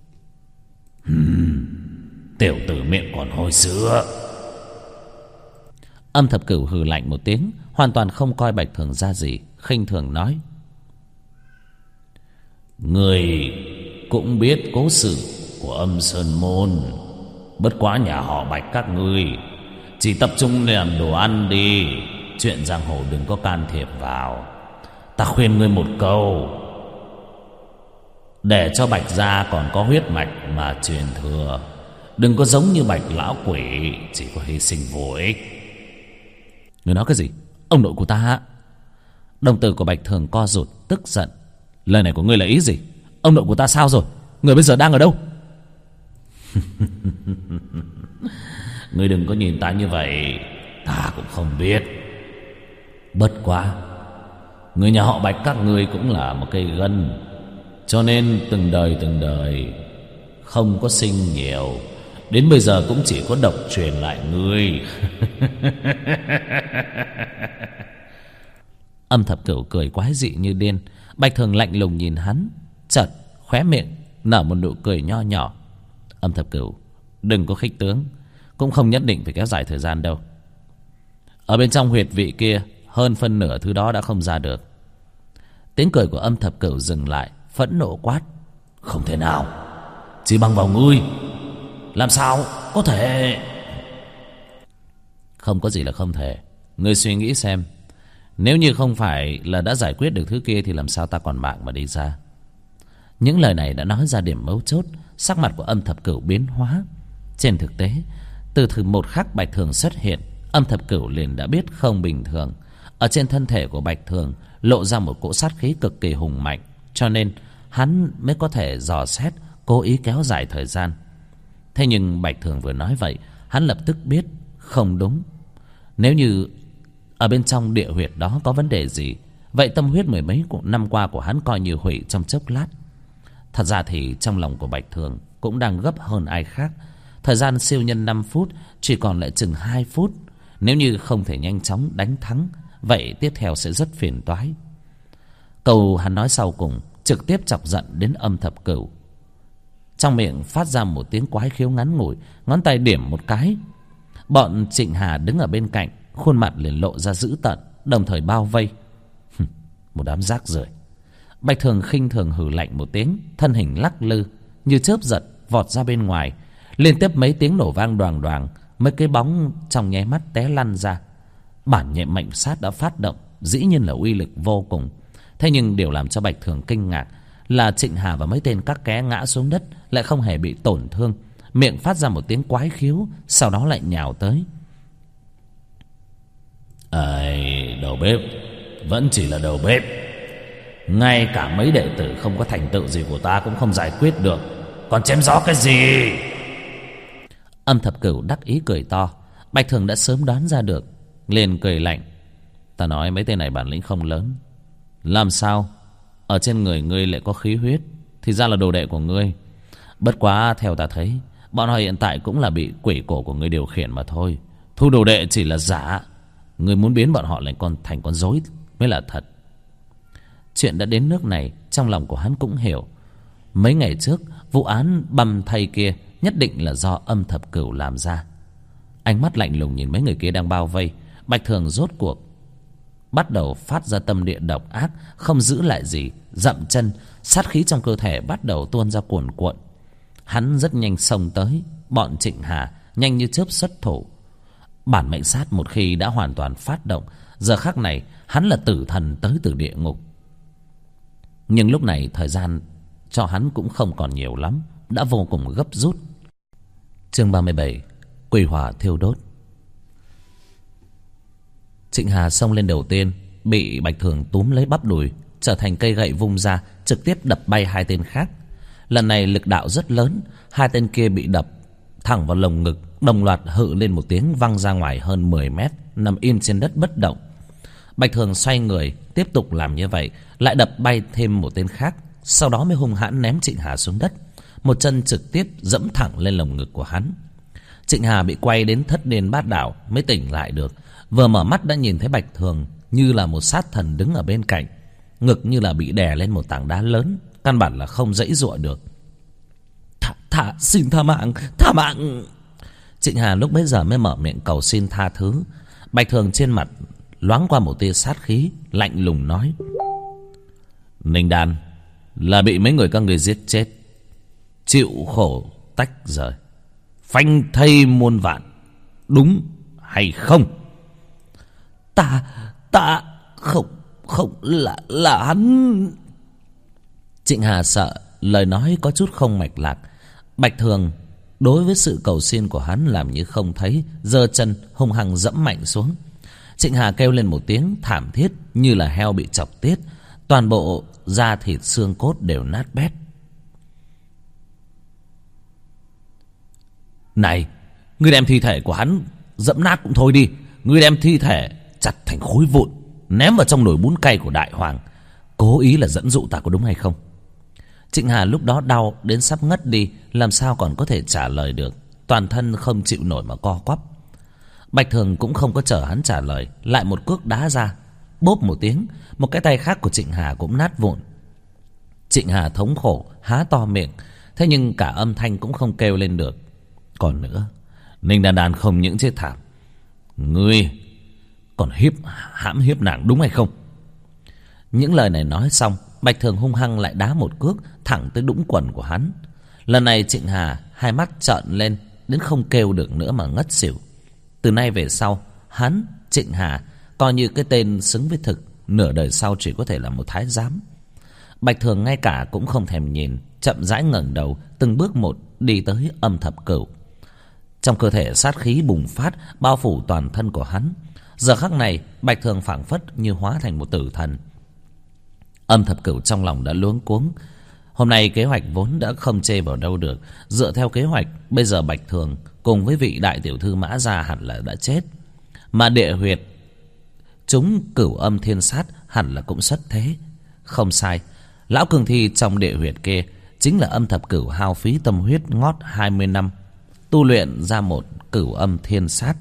Tiểu tử miệng còn hôi sữa. Âm Thập Cửu hừ lạnh một tiếng, hoàn toàn không coi Bạch Thường ra gì, khinh thường nói: Người cũng biết cố sự của Âm Sơn Môn, bất quá nhà họ Bạch các ngươi chỉ tập trung làm đồ ăn đi, chuyện giang hồ đừng có can thiệp vào. Ta khuyên ngươi một câu, để cho Bạch gia còn có huyết mạch mà truyền thừa, đừng có giống như Bạch lão quỷ chỉ có hy sinh vô ích. Người nói cái gì? Ông nội của ta. Đồng tử của Bạch Thường co rụt, tức giận. Lời này của ngươi là ý gì? Ông nội của ta sao rồi? Người bây giờ đang ở đâu? Ngươi đừng có nhìn ta như vậy, ta cũng không biết. Bất quá người nhà họ Bạch các ngươi cũng là một cây gân, cho nên từng đời không có sinh nhiều, đến bây giờ cũng chỉ có độc truyền lại ngươi. Âm Thập Cửu cười quái dị như điên. Bạch Thường lạnh lùng nhìn hắn, chợt khóe miệng nở một nụ cười nho nhỏ. Âm Thập Cửu, đừng có khích tướng, cũng không nhất định phải kéo dài thời gian đâu. Ở bên trong huyệt vị kia, hơn phân nửa thứ đó đã không ra được. Tiếng cười của Âm Thập Cửu dừng lại, phẫn nộ quát: Không thể nào, chỉ bằng vào ngươi, làm sao có thể? Không có gì là không thể. Ngươi suy nghĩ xem, nếu như không phải là đã giải quyết được thứ kia thì làm sao ta còn mạng mà đi ra? Những lời này đã nói ra điểm mấu chốt. Sắc mặt của Âm Thập Cửu biến hóa. Trên thực tế, từ một khắc Bạch Thường xuất hiện, Âm Thập Cửu liền đã biết không bình thường. Ở trên thân thể của Bạch Thường lộ ra một cỗ sát khí cực kỳ hùng mạnh, cho nên hắn mới có thể dò xét, cố ý kéo dài thời gian. Thế nhưng Bạch Thường vừa nói vậy, hắn lập tức biết không đúng. Nếu như ở bên trong địa huyệt đó có vấn đề gì, vậy tâm huyết mười mấy năm qua của hắn coi như hủy trong chốc lát. Thật ra thì trong lòng của Bạch Thường cũng đang gấp hơn ai khác. Thời gian siêu nhân 5 phút chỉ còn lại chừng 2 phút. Nếu như không thể nhanh chóng đánh thắng, vậy tiếp theo sẽ rất phiền toái. Câu hắn nói sau cùng trực tiếp chọc giận đến Âm Thập Cửu. Trong miệng phát ra một tiếng quái khiếu ngắn ngủi, ngón tay điểm một cái. Bọn Trịnh Hà đứng ở bên cạnh, khuôn mặt liền lộ ra dữ tợn, đồng thời bao vây. Một đám rác rưởi. Bạch Thường khinh thường hừ lạnh một tiếng, thân hình lắc lư như chớp giật vọt ra bên ngoài. Liên tiếp mấy tiếng nổ vang đoàng đoàng, mấy cái bóng trong nháy mắt té lăn ra. Bản nhện mệnh sát đã phát động, dĩ nhiên là uy lực vô cùng. Thế nhưng điều làm cho Bạch Thường kinh ngạc là Trịnh Hà và mấy tên các ké ngã xuống đất lại không hề bị tổn thương, miệng phát ra một tiếng quái khiếu, sau đó lại nhào tới. Đầu bếp vẫn chỉ là đầu bếp. Ngay cả mấy đệ tử không có thành tựu gì của ta cũng không giải quyết được, còn chém gió cái gì? Âm Thập Cửu đắc ý cười to. Bạch Thường đã sớm đoán ra được, liền cười lạnh. Ta nói mấy tên này bản lĩnh không lớn. Làm sao ở trên người ngươi lại có khí huyết? Thì ra là đồ đệ của ngươi. Bất quá theo ta thấy, bọn họ hiện tại cũng là bị quỷ cổ của ngươi điều khiển mà thôi. Thu đồ đệ chỉ là giả. Ngươi muốn biến bọn họ lại thành con rối mới là thật. Chuyện đã đến nước này, trong lòng của hắn cũng hiểu. Mấy ngày trước, vụ án băm thây kia nhất định là do Âm Thập Cửu làm ra. Ánh mắt lạnh lùng nhìn mấy người kia đang bao vây, Bạch Thường rốt cuộc bắt đầu phát ra tâm địa độc ác, không giữ lại gì, dậm chân, sát khí trong cơ thể bắt đầu tuôn ra cuồn cuộn. Hắn rất nhanh xông tới bọn Trịnh Hà, nhanh như chớp xuất thủ. Bản mệnh sát một khi đã hoàn toàn phát động, giờ khắc này hắn là tử thần tới từ địa ngục. Nhưng lúc này thời gian cho hắn cũng không còn nhiều lắm, đã vô cùng gấp rút. Chương 37: Quỷ hỏa thiêu đốt. Trịnh Hà xông lên đầu tiên, bị Bạch Thường túm lấy bắp đùi, trở thành cây gậy vung ra, trực tiếp đập bay hai tên khác. Lần này lực đạo rất lớn, hai tên kia bị đập thẳng vào lồng ngực, đồng loạt hự lên một tiếng, văng ra ngoài hơn 10 mét, nằm im trên đất bất động. Bạch Thường xoay người tiếp tục làm như vậy, lại đập bay thêm một tên khác, sau đó mới hung hãn ném Trịnh Hà xuống đất, một chân trực tiếp dẫm thẳng lên lồng ngực của hắn. Trịnh Hà bị quay đến thất điên bát đảo mới tỉnh lại được, vừa mở mắt đã nhìn thấy Bạch Thường như là một sát thần đứng ở bên cạnh, ngực như là bị đè lên một tảng đá lớn, căn bản là không dãy dụa được. Xin tha mạng. Trịnh Hà lúc bấy giờ mới mở miệng cầu xin tha thứ. Bạch Thường trên mặt loáng qua một tia sát khí, lạnh lùng nói: Ninh Đan là bị mấy người các người giết chết, chịu khổ tách rời, phanh thây muôn vạn, đúng hay không? Ta không là hắn. Trịnh Hà sợ lời nói có chút không mạch lạc. Bạch Thường đối với sự cầu xin của hắn làm như không thấy, giơ chân hung hăng dẫm mạnh xuống. Trịnh Hà kêu lên một tiếng thảm thiết như là heo bị chọc tiết, toàn bộ da thịt xương cốt đều nát bét. Này, ngươi đem thi thể của hắn dẫm nát cũng thôi đi, ngươi đem thi thể chặt thành khối vụn, ném vào trong nồi bún cay của Đại Hoàng, cố ý là dẫn dụ ta có đúng hay không? Trịnh Hà lúc đó đau đến sắp ngất đi, làm sao còn có thể trả lời được, toàn thân không chịu nổi mà co quắp. Bạch Thường cũng không có chờ hắn trả lời, lại một cước đá ra, bốp một tiếng, một cái tay khác của Trịnh Hà cũng nát vụn. Trịnh Hà thống khổ há to miệng, thế nhưng cả âm thanh cũng không kêu lên được. Còn nữa, Ninh Đan Đan không những chết thảm, ngươi còn hãm hiếp nàng đúng hay không? Những lời này nói xong, Bạch Thường hung hăng lại đá một cước thẳng tới đũng quần của hắn. Lần này Trịnh Hà hai mắt trợn lên đến không kêu được nữa mà ngất xỉu. Từ nay về sau, hắn Trịnh Hà coi như cái tên xứng với thực, nửa đời sau chỉ có thể là một thái giám. Bạch Thường ngay cả cũng không thèm nhìn, chậm rãi ngẩng đầu, từng bước một đi tới Âm Thập Cửu. Trong cơ thể sát khí bùng phát, bao phủ toàn thân của hắn. Giờ khắc này, Bạch Thường phảng phất như hóa thành một tử thần. Âm Thập Cửu trong lòng đã luống cuống. Hôm nay kế hoạch vốn đã không chê vào đâu được. Dựa theo kế hoạch, bây giờ Bạch Thường cùng với vị đại tiểu thư Mã Gia hẳn là đã chết, mà địa huyệt chúng Cửu Âm Thiên Sát hẳn là cũng xuất thế. Không sai, lão cường thi trong địa huyệt kia chính là Âm Thập Cửu hao phí tâm huyết ngót 20 năm tu luyện ra một Cửu Âm Thiên Sát.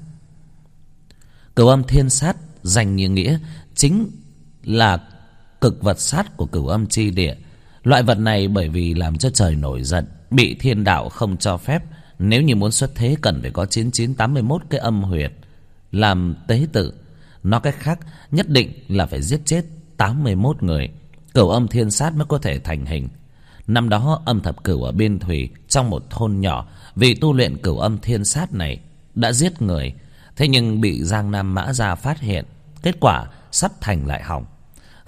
Cửu Âm Thiên Sát danh như nghĩa chính là cực vật sát của Cửu Âm chi địa. Loại vật này bởi vì làm cho trời nổi giận, bị thiên đạo không cho phép, nếu như muốn xuất thế cần phải có 9981 cái âm huyệt làm tế tự. Nói cách khác, nhất định là phải giết chết 81 người, Cửu Âm Thiên Sát mới có thể thành hình. Năm đó Âm Thập Cửu ở biên thủy trong một thôn nhỏ, vì tu luyện Cửu Âm Thiên Sát này đã giết người, thế nhưng bị Giang Nam Mã Gia phát hiện, kết quả sắp thành lại hỏng.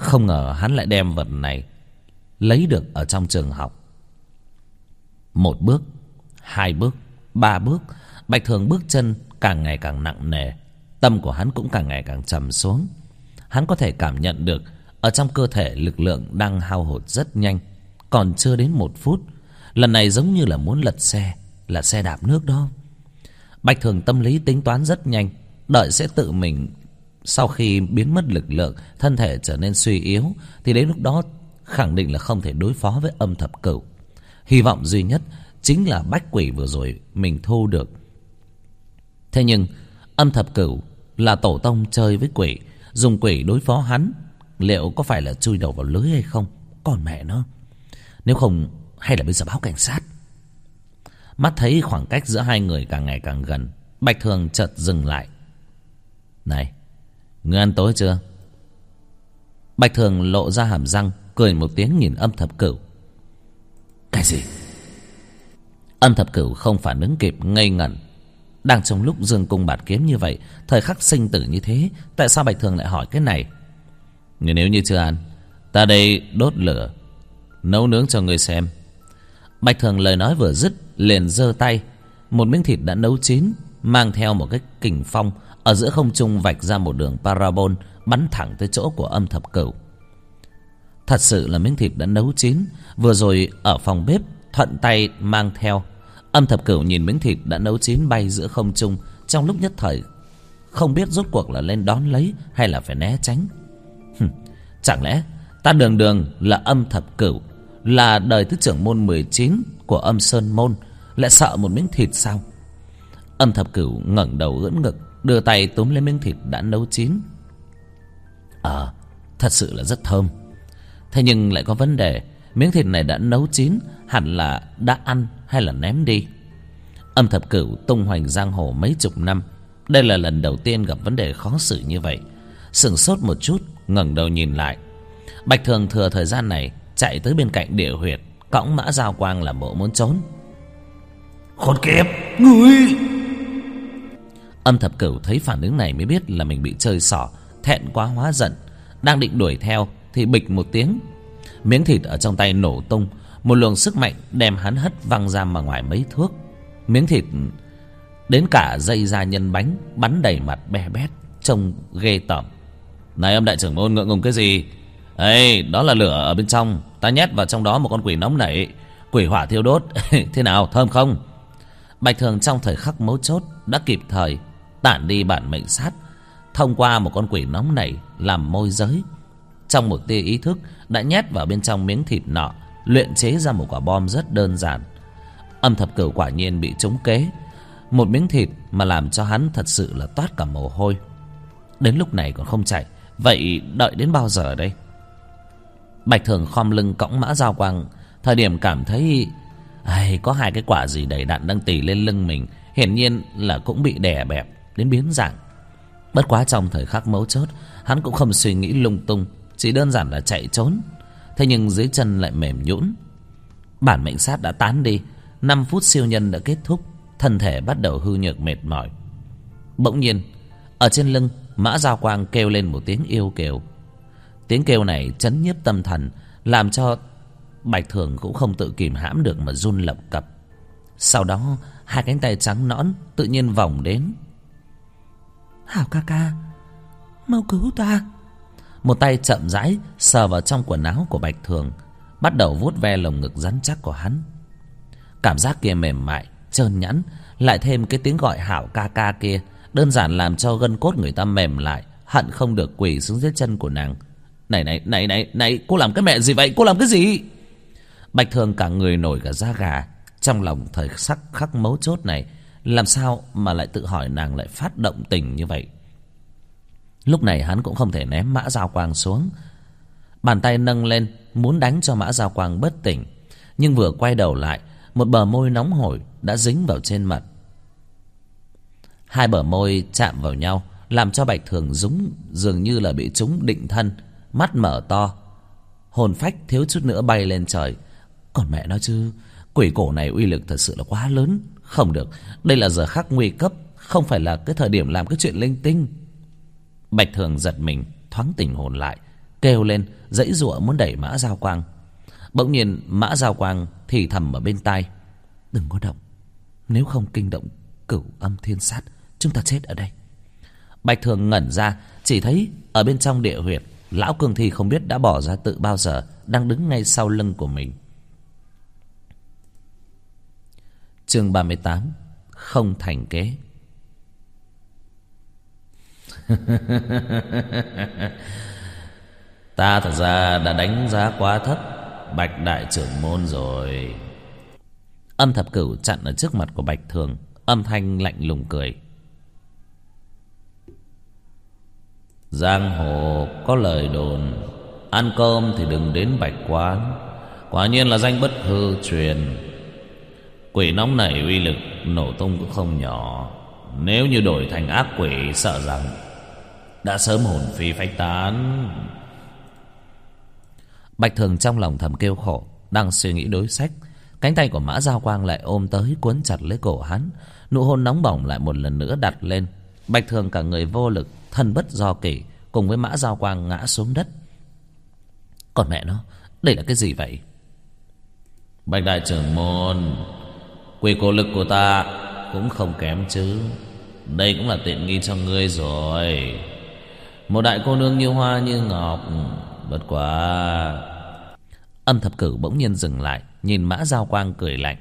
Không ngờ hắn lại đem vật này lấy được ở trong trường học. 1 bước, 2 bước, 3 bước, Bạch Thường bước chân càng ngày càng nặng nề. Tâm của hắn cũng càng ngày càng trầm xuống. Hắn có thể cảm nhận được ở trong cơ thể lực lượng đang hao hụt rất nhanh. Còn chưa đến 1 phút, lần này giống như là muốn lật xe, là xe đạp nước đó. Bạch Thường tâm lý tính toán rất nhanh, đợi sẽ tự mình sau khi biến mất lực lượng, thân thể trở nên suy yếu, thì đến lúc đó khẳng định là không thể đối phó với Âm Thập Cửu. Hy vọng duy nhất chính là bách quỷ vừa rồi mình thu được. Thế nhưng Âm Thập Cửu là tổ tông chơi với quỷ, dùng quỷ đối phó hắn, liệu có phải là chui đầu vào lưới hay không? Còn mẹ nó, nếu không hay là bây giờ báo cảnh sát. Mắt thấy khoảng cách giữa hai người càng ngày càng gần, Bạch Thường chợt dừng lại. Này, ngươi ăn tối chưa? Bạch Thường lộ ra hàm răng, cười một tiếng nhìn Âm Thập Cửu. Cái gì? Âm Thập Cửu không phản ứng kịp, ngây ngẩn. Đang trong lúc dương cung bạt kiếm như vậy, thời khắc sinh tử như thế, tại sao Bạch Thường lại hỏi cái này? Nếu như chưa ăn, ta đây đốt lửa nấu nướng cho ngươi xem. Bạch Thường lời nói vừa dứt, liền giơ tay, một miếng thịt đã nấu chín mang theo một cái kình phong ở giữa không trung vạch ra một đường parabol bắn thẳng tới chỗ của Âm Thập Cửu. Thật sự là miếng thịt đã nấu chín, vừa rồi ở phòng bếp thuận tay mang theo. Âm Thập Cửu nhìn miếng thịt đã nấu chín bay giữa không trung, trong lúc nhất thời không biết rốt cuộc là lên đón lấy hay là phải né tránh. Chẳng lẽ ta đường đường là Âm Thập Cửu, là đời thứ trưởng môn 19 của Âm Sơn môn, lại sợ một miếng thịt sao? Âm Thập Cửu ngẩng đầu ưỡn ngực, đưa tay túm lấy miếng thịt đã nấu chín. Thật sự là rất thơm. Thế nhưng lại có vấn đề, miếng thịt này đã nấu chín, hẳn là đã ăn hay là ném đi. Âm Thập Cửu tung hoành giang hồ mấy chục năm, đây là lần đầu tiên gặp vấn đề khó xử như vậy. Sửng sốt một chút, ngẩng đầu nhìn lại. Bạch Thường thừa thời gian này chạy tới bên cạnh địa huyệt, cõng mã Giao Quang làm bộ muốn trốn. Khốn kiếp, ngươi! Âm Thập Cửu thấy phản ứng này mới biết là mình bị chơi xỏ, thẹn quá hóa giận, đang định đuổi theo thì bịch một tiếng, miếng thịt ở trong tay nổ tung, một luồng sức mạnh đem hắn hất văng ra mà ngoài mấy thước. Miếng thịt đến cả dây da nhân bánh bắn đầy mặt be bét, trông ghê tởm. Này Âm đại trưởng môn, ngượng ngùng cái gì? Ê, đó là lửa ở bên trong, ta nhét vào trong đó một con quỷ nóng nảy, quỷ hỏa thiêu đốt. Thế nào, thơm không? Bạch Thường trong thời khắc mấu chốt đã kịp thời tản đi bản mệnh sát, thông qua một con quỷ nóng nảy làm môi giới, trong một tia ý thức đã nhét vào bên trong miếng thịt nọ, luyện chế ra một quả bom rất đơn giản. Âm Thập Cửu quả nhiên bị trúng kế, một miếng thịt mà làm cho hắn thật sự là toát cả mồ hôi. Đến lúc này còn không chạy, vậy đợi đến bao giờ đây? Bạch Thường khom lưng cõng mã Giao Quang, thời điểm cảm thấy có hai cái quả gì đầy đặn đang tì lên lưng mình, hiển nhiên là cũng bị đè bẹp đến biến dạng. Bất quá trong thời khắc mấu chốt, hắn cũng không suy nghĩ lung tung, chỉ đơn giản là chạy trốn. Thế nhưng dưới chân lại mềm nhũn. Bản mệnh sát đã tán đi, 5 phút siêu nhân đã kết thúc, thân thể bắt đầu hư nhược mệt mỏi. Bỗng nhiên ở trên lưng mã Giao Quang kêu lên một tiếng yêu kiều. Tiếng kêu này chấn nhiếp tâm thần, làm cho Bạch Thường cũng không tự kìm hãm được mà run lập cập. Sau đó hai cánh tay trắng nõn tự nhiên vòng đến. Hảo ca ca, mau cứu ta. Một tay chậm rãi sờ vào trong quần áo của Bạch Thường, bắt đầu vuốt ve lồng ngực rắn chắc của hắn. Cảm giác kia mềm mại, trơn nhẵn, lại thêm cái tiếng gọi Hảo ca ca kia, đơn giản làm cho gân cốt người ta mềm lại, hận không được quỳ xuống dưới chân của nàng. Này, cô làm cái mẹ gì vậy? Cô làm cái gì? Bạch Thường cả người nổi cả da gà. Trong lòng thời khắc mấu chốt này, làm sao mà lại tự hỏi nàng lại phát động tình như vậy? Lúc này hắn cũng không thể ném mã Giao Quang xuống. Bàn tay nâng lên muốn đánh cho mã Giao Quang bất tỉnh, nhưng vừa quay đầu lại, một bờ môi nóng hổi đã dính vào trên mặt. Hai bờ môi chạm vào nhau, làm cho Bạch Thường dường như là bị trúng định thân, mắt mở to, hồn phách thiếu chút nữa bay lên trời. Còn mẹ nó chứ, quỷ cổ này uy lực thật sự là quá lớn. Không được, đây là giờ khắc nguy cấp, không phải là cái thời điểm làm cái chuyện linh tinh. Bạch Thường giật mình, thoáng tỉnh hồn lại, kêu lên giãy giụa muốn đẩy Mã Giao Quang. Bỗng nhiên Mã Giao Quang thì thầm ở bên tai: đừng có động, nếu không kinh động Cửu Âm Thiên Sát, chúng ta chết ở đây. Bạch Thường ngẩn ra, chỉ thấy ở bên trong địa huyệt, lão cương thi không biết đã bỏ ra tự bao giờ đang đứng ngay sau lưng của mình. Chương 38: Không thành kế. Ta thật ra đã đánh giá quá thấp Bạch đại trưởng môn rồi. Âm Thập Cửu chặn ở trước mặt của Bạch Thường, âm thanh lạnh lùng cười: giang hồ có lời đồn, ăn cơm thì đừng đến Bạch quán. Quả nhiên là danh bất hư truyền. Quỷ nóng này uy lực nổ tung cũng không nhỏ. Nếu như đổi thành ác quỷ, sợ rằng đã sớm hồn phi phách tán. Bạch Thường trong lòng thầm kêu khổ, đang suy nghĩ đối sách, cánh tay của Mã Giao Quang lại ôm tới cuốn chặt lấy cổ hắn. Nụ hôn nóng bỏng lại một lần nữa đặt lên. Bạch Thường cả người vô lực, thân bất do kỷ, cùng với Mã Giao Quang ngã xuống đất. Còn mẹ nó, đây là cái gì vậy? Bạch đại trưởng môn, quỷ cổ lực của ta cũng không kém chứ. Đây cũng là tiện nghi cho ngươi rồi. Một đại cô nương như hoa như ngọc, bất quá. Âm Thập Cửu bỗng nhiên dừng lại, nhìn Mã Giao Quang cười lạnh: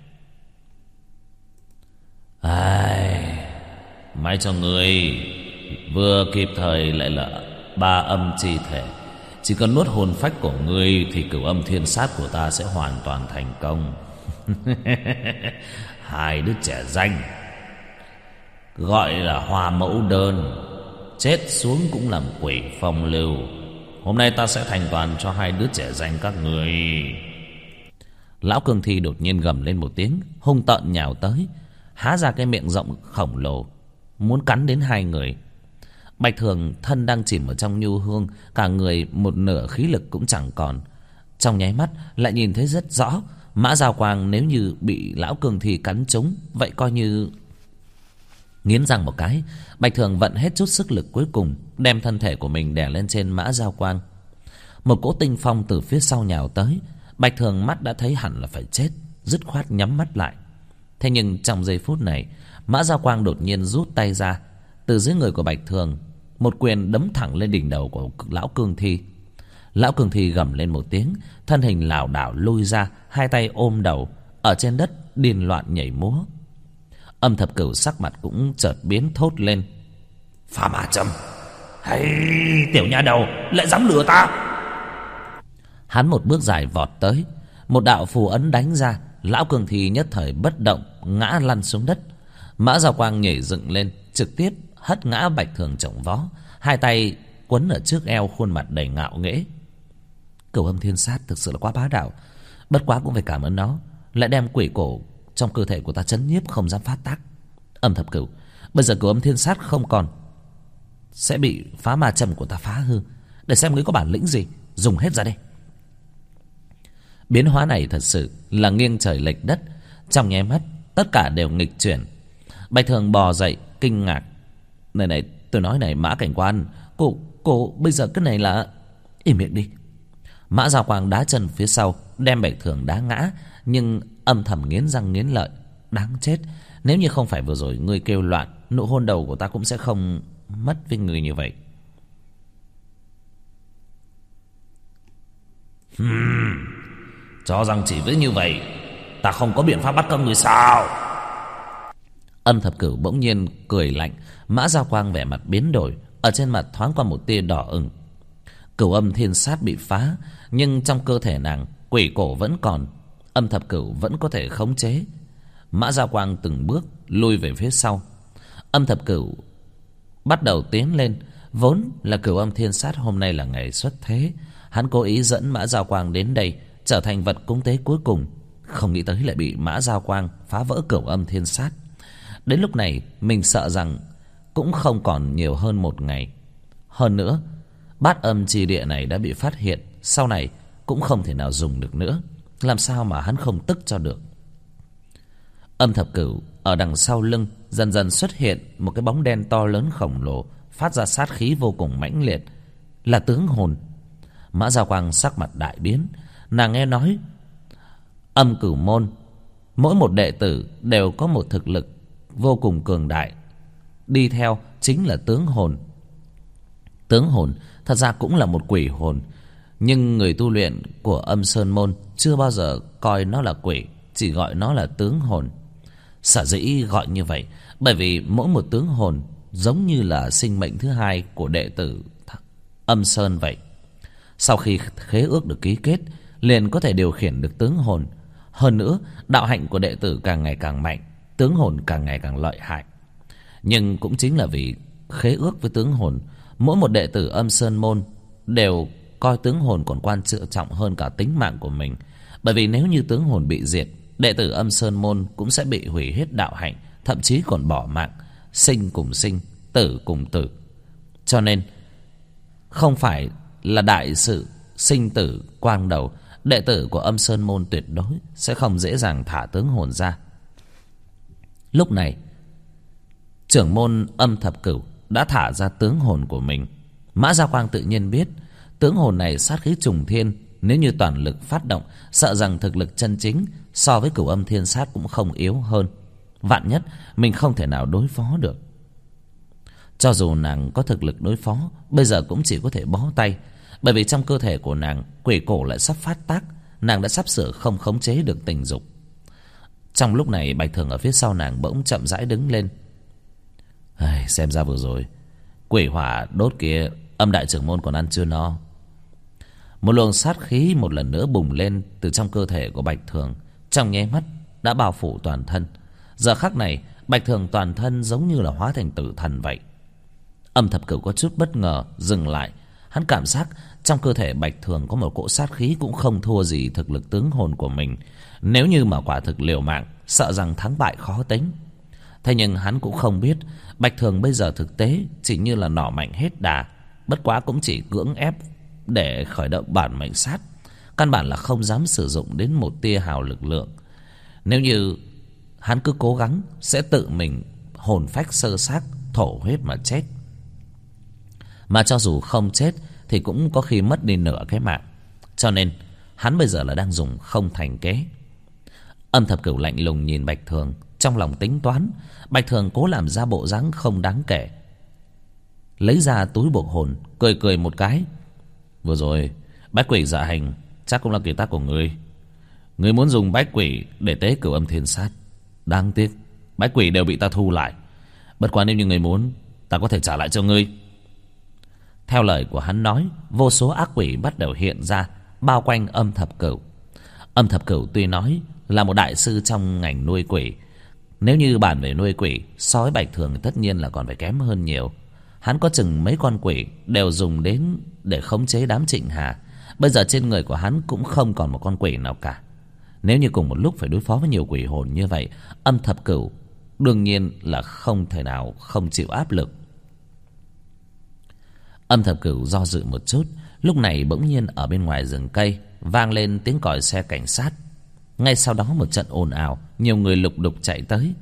ai, may cho ngươi vừa kịp thời lại là ba âm chi thể. Chỉ cần nuốt hồn phách của ngươi thì Cửu Âm Thiên Sát của ta sẽ hoàn toàn thành công. Hai đứa trẻ danh gọi là hoa mẫu đơn, chết xuống cũng làm quỷ phong lưu. Hôm nay ta sẽ thành toàn cho hai đứa trẻ danh các người. Lão cương thi đột nhiên gầm lên một tiếng, hung tợn nhào tới, há ra cái miệng rộng khổng lồ, muốn cắn đến hai người. Bạch Thường thân đang chìm ở trong nhu hương, cả người một nửa khí lực cũng chẳng còn. Trong nháy mắt lại nhìn thấy rất rõ, Mã Giao Quang nếu như bị lão cương thi cắn trúng, vậy coi như... Nghiến răng một cái, Bạch Thường vận hết chút sức lực cuối cùng, đem thân thể của mình đè lên trên Mã Giao Quang. Một cỗ tinh phong từ phía sau nhào tới. Bạch Thường mắt đã thấy hẳn là phải chết, dứt khoát nhắm mắt lại. Thế nhưng trong giây phút này, Mã Giao Quang đột nhiên rút tay ra, từ dưới người của Bạch Thường một quyền đấm thẳng lên đỉnh đầu của lão cương thi. Lão cương thi gầm lên một tiếng, thân hình lảo đảo lui ra, hai tay ôm đầu, ở trên đất điên loạn nhảy múa. Âm Thập Cửu sắc mặt cũng chợt biến, thốt lên: Phá Ma Châm, hay tiểu nha đầu lại dám lừa ta. Hắn một bước dài vọt tới, một đạo phù ấn đánh ra, lão cương thi nhất thời bất động, ngã lăn xuống đất. Mã Giao Quang nhảy dựng lên, trực tiếp hất ngã Bạch Thường chồng vó, hai tay quấn ở trước eo, khuôn mặt đầy ngạo nghễ. Cửu Âm Thiên Sát thực sự là quá bá đạo, bất quá cũng phải cảm ơn nó, lại đem quỷ cổ trong cơ thể của ta chấn nhiếp không dám phát tác. Âm Thập Cửu, bây giờ Cửu Âm Thiên Sát không còn, sẽ bị phá ma châm của ta phá hư. Để xem ngươi có bản lĩnh gì, dùng hết ra đây. Biến hóa này thật sự là nghiêng trời lệch đất, trong nháy mắt tất cả đều nghịch chuyển. Bạch Thường bò dậy kinh ngạc: Này, tôi nói này Mã cảnh quan, cô bây giờ cái này là... Im miệng đi. Mã Giao Quang đá chân phía sau, đem Bạch Thường đá ngã, nhưng âm thầm nghiến răng nghiến lợi: Đáng chết, nếu như không phải vừa rồi ngươi kêu loạn, nụ hôn đầu của ta cũng sẽ không mất với người như vậy. Cho rằng chỉ với như vậy ta không có biện pháp bắt các người sao? Âm Thập Cửu bỗng nhiên cười lạnh. Mã Giao Quang vẻ mặt biến đổi, ở trên mặt thoáng qua một tia đỏ ửng. Cửu Âm Thiên Sát bị phá, nhưng trong cơ thể nàng quỷ cổ vẫn còn. Âm Thập Cửu vẫn có thể khống chế. Mã Giao Quang từng bước lui về phía sau. Âm Thập Cửu bắt đầu tiến lên. Vốn là Cửu Âm Thiên Sát hôm nay là ngày xuất thế, hắn cố ý dẫn Mã Giao Quang đến đây trở thành vật cúng tế cuối cùng, không nghĩ tới lại bị Mã Giao Quang phá vỡ Cửu Âm Thiên Sát. Đến lúc này mình sợ rằng cũng không còn nhiều hơn một ngày. Hơn nữa, bát âm chi địa này đã bị phát hiện, sau này cũng không thể nào dùng được nữa. Làm sao mà hắn không tức cho được. Âm Thập Cửu ở đằng sau lưng dần dần xuất hiện một cái bóng đen to lớn khổng lồ, phát ra sát khí vô cùng mãnh liệt, là tướng hồn. Mã Gia Quang sắc mặt đại biến. Nàng nghe nói Âm Cửu môn mỗi một đệ tử đều có một thực lực vô cùng cường đại, đi theo chính là tướng hồn. Tướng hồn thật ra cũng là một quỷ hồn, nhưng người tu luyện của Âm Sơn môn chưa bao giờ coi nó là quỷ, chỉ gọi nó là tướng hồn. Sở dĩ gọi như vậy bởi vì mỗi một tướng hồn giống như là sinh mệnh thứ hai của đệ tử Âm Sơn vậy. Sau khi khế ước được ký kết, liền có thể điều khiển được tướng hồn. Hơn nữa, đạo hạnh của đệ tử càng ngày càng mạnh, tướng hồn càng ngày càng lợi hại. Nhưng cũng chính là vì khế ước với tướng hồn, mỗi một đệ tử Âm Sơn môn đều coi tướng hồn còn quan trọng hơn cả tính mạng của mình. Bởi vì nếu như tướng hồn bị diệt, đệ tử Âm Sơn môn cũng sẽ bị hủy hết đạo hạnh, thậm chí còn bỏ mạng, sinh cùng sinh, tử cùng tử. Cho nên không phải là đại sự sinh tử quang đầu, đệ tử của Âm Sơn môn tuyệt đối sẽ không dễ dàng thả tướng hồn ra. Lúc này trưởng môn Âm Thập Cửu đã thả ra tướng hồn của mình. Mã Gia Quang tự nhiên biết tướng hồn này sát khí trùng thiên, nếu như toàn lực phát động, sợ rằng thực lực chân chính so với Cửu Âm Thiên Sát cũng không yếu hơn. Vạn nhất mình không thể nào đối phó được. Cho dù nàng có thực lực đối phó, bây giờ cũng chỉ có thể bó tay. Bởi vì trong cơ thể của nàng, quỷ cổ lại sắp phát tác. Nàng đã sắp sửa không khống chế được tình dục. Trong lúc này, Bạch Thường ở phía sau nàng bỗng chậm rãi đứng lên. Xem ra vừa rồi quỷ hỏa đốt kia, Âm đại trưởng môn còn ăn chưa no. Một luồng sát khí một lần nữa bùng lên từ trong cơ thể của Bạch Thường, trong nháy mắt đã bao phủ toàn thân. Giờ khắc này, Bạch Thường toàn thân giống như là hóa thành tử thần vậy. Âm Thập Cửu có chút bất ngờ dừng lại. Hắn cảm giác trong cơ thể Bạch Thường có một cỗ sát khí cũng không thua gì thực lực tướng hồn của mình. Nếu như mà quả thực liều mạng, sợ rằng thắng bại khó tính. Thế nhưng hắn cũng không biết Bạch Thường bây giờ thực tế chỉ như là nỏ mạnh hết đà, bất quá cũng chỉ cưỡng ép để khởi động bản mệnh sát, căn bản là không dám sử dụng đến một tia hào lực lượng. Nếu như hắn cứ cố gắng, sẽ tự mình hồn phách sơ xác, thổ huyết mà chết. Mà cho dù không chết thì cũng có khi mất đi nửa cái mạng. Cho nên hắn bây giờ là đang dùng không thành kế. Âm Thập Cửu lạnh lùng nhìn Bạch Thường, trong lòng tính toán. Bạch Thường cố làm ra bộ dáng không đáng kể, lấy ra túi buộc hồn, cười cười một cái. Vừa rồi bách quỷ dạ hành chắc cũng là kỳ tác của ngươi. Ngươi muốn dùng bách quỷ để tế Cửu Âm Thiên Sát. Đáng tiếc bách quỷ đều bị ta thu lại. Bất quá nếu như ngươi muốn, ta có thể trả lại cho ngươi. Theo lời của hắn nói, vô số ác quỷ bắt đầu hiện ra, bao quanh Âm Thập Cửu. Âm Thập Cửu tuy nói là một đại sư trong ngành nuôi quỷ, nếu như bàn về nuôi quỷ, so với Bạch Thường tất nhiên là còn phải kém hơn nhiều. Hắn có chừng mấy con quỷ đều dùng đến để khống chế đám Trịnh Hà. Bây giờ trên người của hắn cũng không còn một con quỷ nào cả. Nếu như cùng một lúc phải đối phó với nhiều quỷ hồn như vậy, Âm Thập Cửu đương nhiên là không thể nào không chịu áp lực. Âm Thập Cửu do dự một chút. Lúc này bỗng nhiên ở bên ngoài rừng cây vang lên tiếng còi xe cảnh sát. Ngay sau đó một trận ồn ào, nhiều người lục đục chạy tới.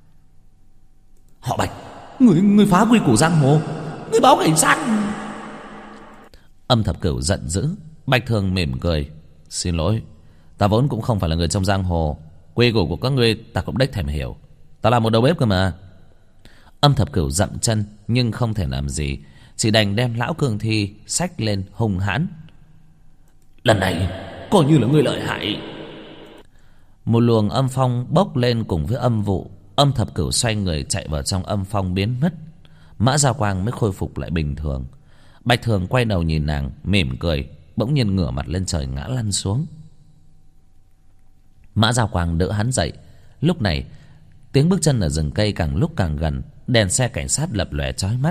Họ Bạch, người phá quy củ giang hồ, người báo cảnh sát. Âm Thập Cửu giận dữ. Bạch Thường mỉm cười. Xin lỗi, ta vốn cũng không phải là người trong giang hồ. Quy củ của các ngươi ta cũng đếch thèm hiểu. Ta là một đầu bếp cơ mà. Âm Thập Cửu dậm chân nhưng không thể làm gì, chỉ đành đem lão cương thi xách lên hung hãn. Lần này coi như là ngươi lợi hại. Một luồng âm phong bốc lên cùng với âm vụ. Âm Thập Cửu xoay người chạy vào trong âm phong biến mất. Mã Gia Quang mới khôi phục lại bình thường. Bạch Thường quay đầu nhìn nàng mỉm cười, bỗng nhiên ngửa mặt lên trời ngã lăn xuống. Mã Gia Quang đỡ hắn dậy. Lúc này tiếng bước chân ở rừng cây càng lúc càng gần, đèn xe cảnh sát lập lòe chói mắt.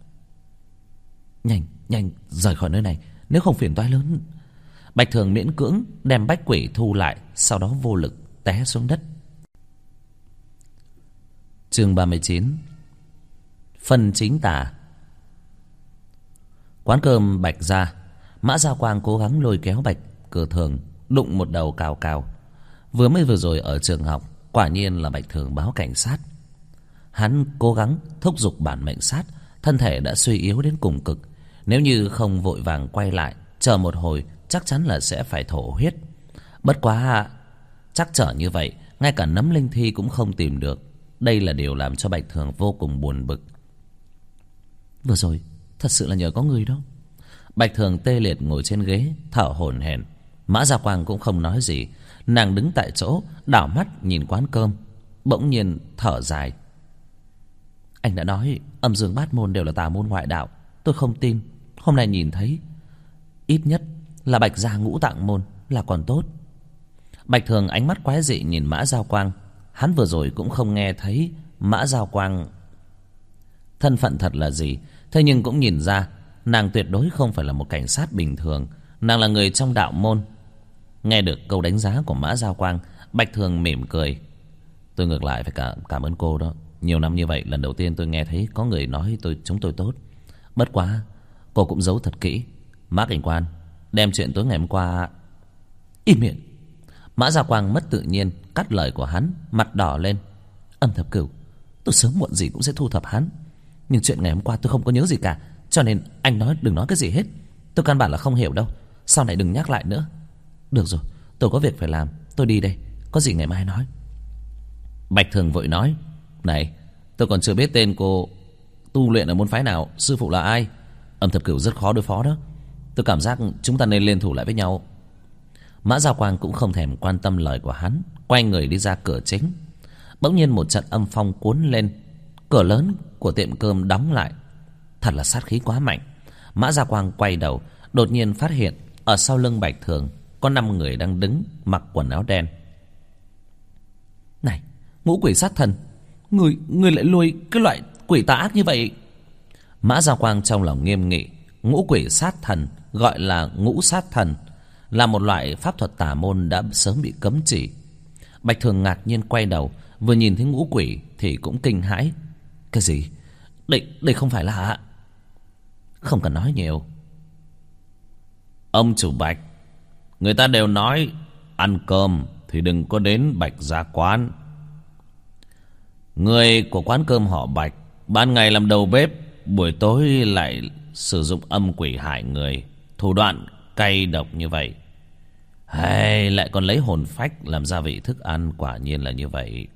Nhanh rời khỏi nơi này, nếu không phiền toái lớn. Bạch Thường miễn cưỡng đem bách quỷ thu lại, sau đó vô lực té xuống đất. Chương 39. Phân chính tà. Quán cơm Bạch Gia. Mã Gia Quang cố gắng lôi kéo Bạch Cờ Thường, đụng một đầu cào cào. Vừa rồi ở trường học, quả nhiên là Bạch Thường báo cảnh sát. Hắn cố gắng thúc giục bản mệnh sát, thân thể đã suy yếu đến cùng cực. Nếu như không vội vàng quay lại, chờ một hồi chắc chắn là sẽ phải thổ huyết. Bất quá chắc trở như vậy, ngay cả nấm linh thi cũng không tìm được. Đây là điều làm cho Bạch Thường vô cùng buồn bực. Vừa rồi thật sự là nhờ có người đó. Bạch Thường tê liệt ngồi trên ghế, thở hổn hển. Mã Gia Quang cũng không nói gì. Nàng đứng tại chỗ, đảo mắt nhìn quán cơm, bỗng nhiên thở dài. Anh đã nói âm dương bát môn đều là tà môn ngoại đạo, tôi không tin. Hôm nay nhìn thấy ít nhất là Bạch gia ngũ tạng môn là còn tốt. Bạch Thường ánh mắt quái dị nhìn Mã Giao Quang. Hắn vừa rồi cũng không nghe thấy Mã Giao Quang thân phận thật là gì, thế nhưng cũng nhìn ra nàng tuyệt đối không phải là một cảnh sát bình thường. Nàng là người trong đạo môn. Nghe được câu đánh giá của Mã Giao Quang, Bạch Thường mỉm cười. Tôi ngược lại phải cảm ơn cô đó. Nhiều năm như vậy, lần đầu tiên tôi nghe thấy có người nói chúng tôi tốt. Bất quá cô cũng giấu thật kỹ. Mã cảnh quan, đem chuyện tối ngày hôm qua... Im miệng. Mã Gia Quang mất tự nhiên cắt lời của hắn, mặt đỏ lên. Âm Thập Cửu, tôi sớm muộn gì cũng sẽ thu thập hắn, nhưng chuyện ngày hôm qua tôi không có nhớ gì cả, cho nên anh đừng nói cái gì hết. Tôi căn bản là không hiểu đâu. Sau này đừng nhắc lại nữa. Được rồi, tôi có việc phải làm, tôi đi đây. Có gì ngày mai nói. Bạch Thường vội nói. Này, tôi còn chưa biết tên cô tu luyện ở môn phái nào, sư phụ là ai. Âm Thập Cửu rất khó đối phó đó. Tôi cảm giác chúng ta nên liên thủ lại với nhau. Mã Giao Quang cũng không thèm quan tâm lời của hắn, quay người đi ra cửa chính. Bỗng nhiên một trận âm phong cuốn lên, cửa lớn của tiệm cơm đóng lại. Thật là sát khí quá mạnh. Mã Gia Quang quay đầu, đột nhiên phát hiện ở sau lưng Bạch Thường có 5 người đang đứng, mặc quần áo đen. Này, ngũ quỷ sát thần, người lại nuôi cái loại quỷ tà ác như vậy? Mã Gia Quang trong lòng nghiêm nghị. Ngũ quỷ sát thần, gọi là ngũ sát thần, là một loại pháp thuật tà môn đã sớm bị cấm chỉ. Bạch Thường ngạc nhiên quay đầu, vừa nhìn thấy ngũ quỷ thì cũng kinh hãi. Cái gì? Đây không phải là... Không cần nói nhiều. Ông chủ Bạch, người ta đều nói ăn cơm thì đừng có đến Bạch gia quán. Người của quán cơm họ Bạch ban ngày làm đầu bếp, buổi tối lại sử dụng âm quỷ hại người, thủ đoạn cay độc như vậy, hay lại còn lấy hồn phách làm gia vị thức ăn. Quả nhiên là như vậy.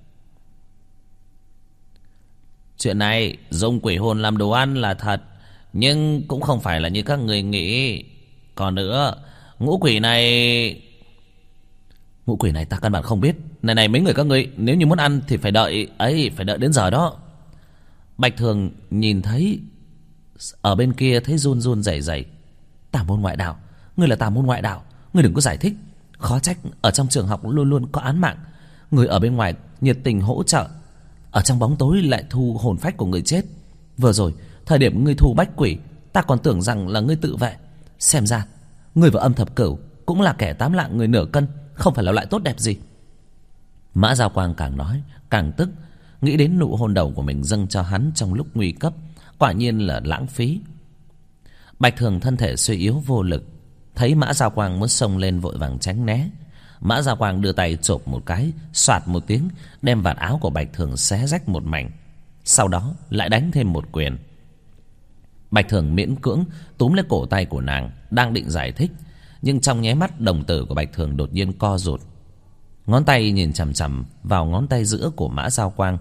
Chuyện này dùng quỷ hồn làm đồ ăn là thật, nhưng cũng không phải là như các người nghĩ. Còn nữa, ngũ quỷ này ta căn bản không biết. Này mấy người các ngươi, nếu như muốn ăn thì phải đợi đến giờ đó. Bạch Thường nhìn thấy ở bên kia, thấy run run rẩy rẩy. Tà môn ngoại đạo, ngươi là tà môn ngoại đạo, ngươi đừng có giải thích. Khó trách ở trong trường học luôn luôn có án mạng. Người ở bên ngoài nhiệt tình hỗ trợ, ở trong bóng tối lại thu hồn phách của người chết. Vừa rồi thời điểm ngươi thu bách quỷ, ta còn tưởng rằng là ngươi tự vệ. Xem ra ngươi và Âm Thập Cửu cũng là kẻ 8 lạng người nửa cân, không phải là loại tốt đẹp gì. Mã Giao Quang càng nói càng tức, nghĩ đến nụ hôn đầu của mình dâng cho hắn trong lúc nguy cấp, quả nhiên là lãng phí. Bạch Thường thân thể suy yếu vô lực, thấy Mã Giao Quang muốn xông lên vội vàng tránh né. Mã Giao Quang đưa tay chộp một cái, xoạt một tiếng, đem vạt áo của Bạch Thường xé rách một mảnh. Sau đó lại đánh thêm một quyền. Bạch Thường miễn cưỡng túm lấy cổ tay của nàng, đang định giải thích, nhưng trong nháy mắt đồng tử của Bạch Thường đột nhiên co rụt. Ngón tay nhìn chằm chằm vào ngón tay giữa của Mã Giao Quang.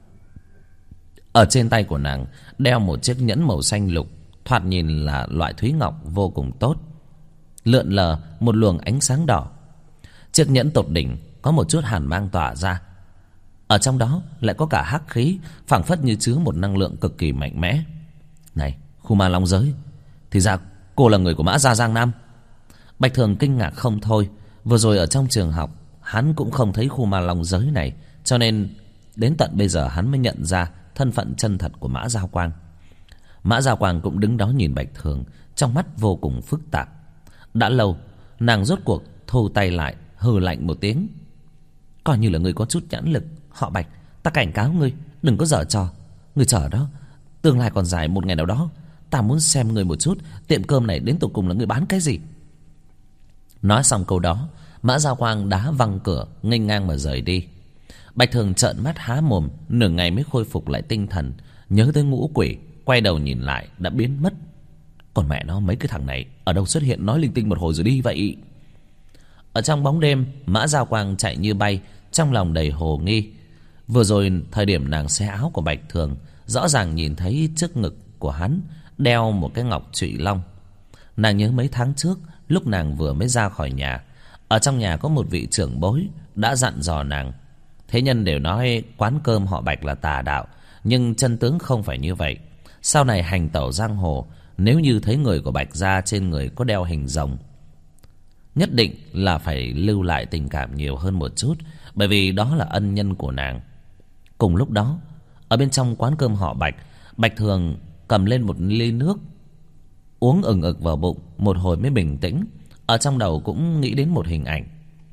Ở trên tay của nàng đeo một chiếc nhẫn màu xanh lục, thoạt nhìn là loại thúy ngọc vô cùng tốt, lượn lờ một luồng ánh sáng đỏ. Chiếc nhẫn tột đỉnh có một chút hàn mang tỏa ra, ở trong đó lại có cả hắc khí, phảng phất như chứa một năng lượng cực kỳ mạnh mẽ. Này, Khu Ma Long Giới, thì ra cô là người của Mã gia Giang Nam. Bạch Thường kinh ngạc không thôi. Vừa rồi ở trong trường học hắn cũng không thấy Khu Ma Long Giới này, cho nên đến tận bây giờ hắn mới nhận ra thân phận chân thật của Mã Giao Quang. Mã Giao Quang cũng đứng đó nhìn Bạch Thường, trong mắt vô cùng phức tạp. Đã lâu nàng rốt cuộc thu tay lại, hừ lạnh một tiếng. Coi như là người có chút nhãn lực, họ Bạch, ta cảnh cáo ngươi đừng có giở trò. Ngươi chờ đó, tương lai còn dài, một ngày nào đó ta muốn xem ngươi một chút, tiệm cơm này đến tột cùng là ngươi bán cái gì. Nói xong câu đó, Mã Giao Quang đá văng cửa, nghênh ngang mà rời đi. Bạch Thường trợn mắt há mồm, nửa ngày mới khôi phục lại tinh thần, nhớ tới ngũ quỷ, quay đầu nhìn lại đã biến mất. Còn mẹ nó, mấy cái thằng này ở đâu xuất hiện nói linh tinh một hồi rồi đi vậy? Ở trong bóng đêm, Mã Giao Quang chạy như bay, trong lòng đầy hồ nghi. Vừa rồi thời điểm nàng xé áo của Bạch Thường, rõ ràng nhìn thấy trước ngực của hắn đeo một cái ngọc trụy long. Nàng nhớ mấy tháng trước, lúc nàng vừa mới ra khỏi nhà, ở trong nhà có một vị trưởng bối đã dặn dò nàng. Thế nhân đều nói quán cơm họ Bạch là tà đạo, nhưng chân tướng không phải như vậy. Sau này hành tẩu giang hồ, nếu như thấy người của Bạch gia trên người có đeo hình rồng, nhất định là phải lưu lại tình cảm nhiều hơn một chút, bởi vì đó là ân nhân của nàng. Cùng lúc đó, ở bên trong quán cơm họ Bạch, Bạch Thường cầm lên một ly nước, uống ừng ực vào bụng, một hồi mới bình tĩnh. Ở trong đầu cũng nghĩ đến một hình ảnh.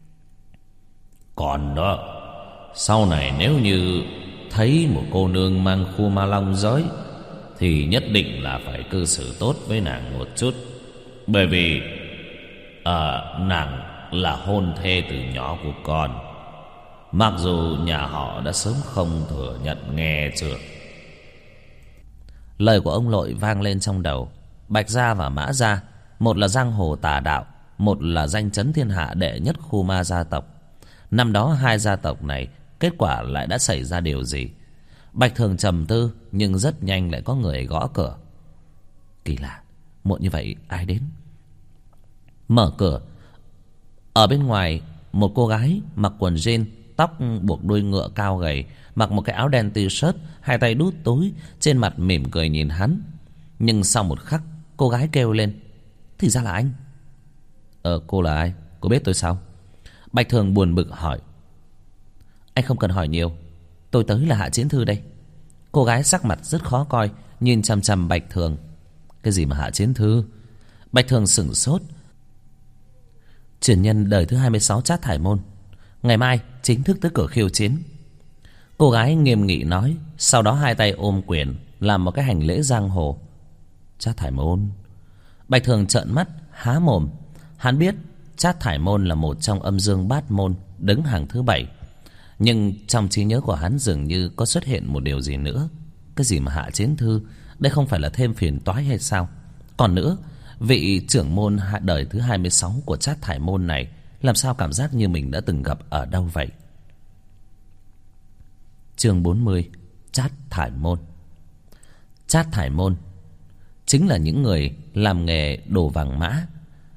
Còn đó, sau này nếu như thấy một cô nương mang khu ma long giới thì nhất định là phải cư xử tốt với nàng một chút. Bởi vì nàng là hôn thê từ nhỏ của con, mặc dù nhà họ đã sớm không thừa nhận, nghe chưa? Lời của ông Lội vang lên trong đầu. Bạch gia và Mã gia, một là giang hồ tà đạo, một là danh chấn thiên hạ đệ nhất khu ma gia tộc. Năm đó hai gia tộc này, kết quả lại đã xảy ra điều gì? Bạch Thường trầm tư, nhưng rất nhanh lại có người gõ cửa. Kỳ lạ, muộn như vậy ai đến? Mở cửa. Ở bên ngoài, một cô gái mặc quần jean, tóc buộc đuôi ngựa cao gầy, mặc một cái áo đen t-shirt, hai tay đút túi, trên mặt mỉm cười nhìn hắn. Nhưng sau một khắc, cô gái kêu lên: thì ra là anh. Cô là ai? Cô biết tôi sao? Bạch Thường buồn bực hỏi. Anh không cần hỏi nhiều, tôi tới là Hạ Chiến Thư đây. Cô gái sắc mặt rất khó coi, nhìn chằm chằm Bạch Thường. Cái gì mà Hạ Chiến Thư? Bạch Thường sửng sốt. Truyền nhân đời thứ 26 Trát Thải Môn, ngày mai chính thức tới cửa khiêu chiến. Cô gái nghiêm nghị nói, sau đó hai tay ôm quyền làm một cái hành lễ giang hồ. Trát Thải Môn. Bạch Thường trợn mắt há mồm. Hắn biết Trát Thải Môn là một trong âm dương bát môn, đứng hàng thứ 7. Nhưng trong trí nhớ của hắn dường như có xuất hiện một điều gì nữa. Cái gì mà Hạ Chiến Thư? Đây không phải là thêm phiền toái hay sao? Còn nữa, vị trưởng môn đời thứ 26 của Trát Thải Môn này, làm sao cảm giác như mình đã từng gặp ở đâu vậy? Chương 40. Trát Thải Môn. Trát Thải Môn chính là những người làm nghề đồ vàng mã.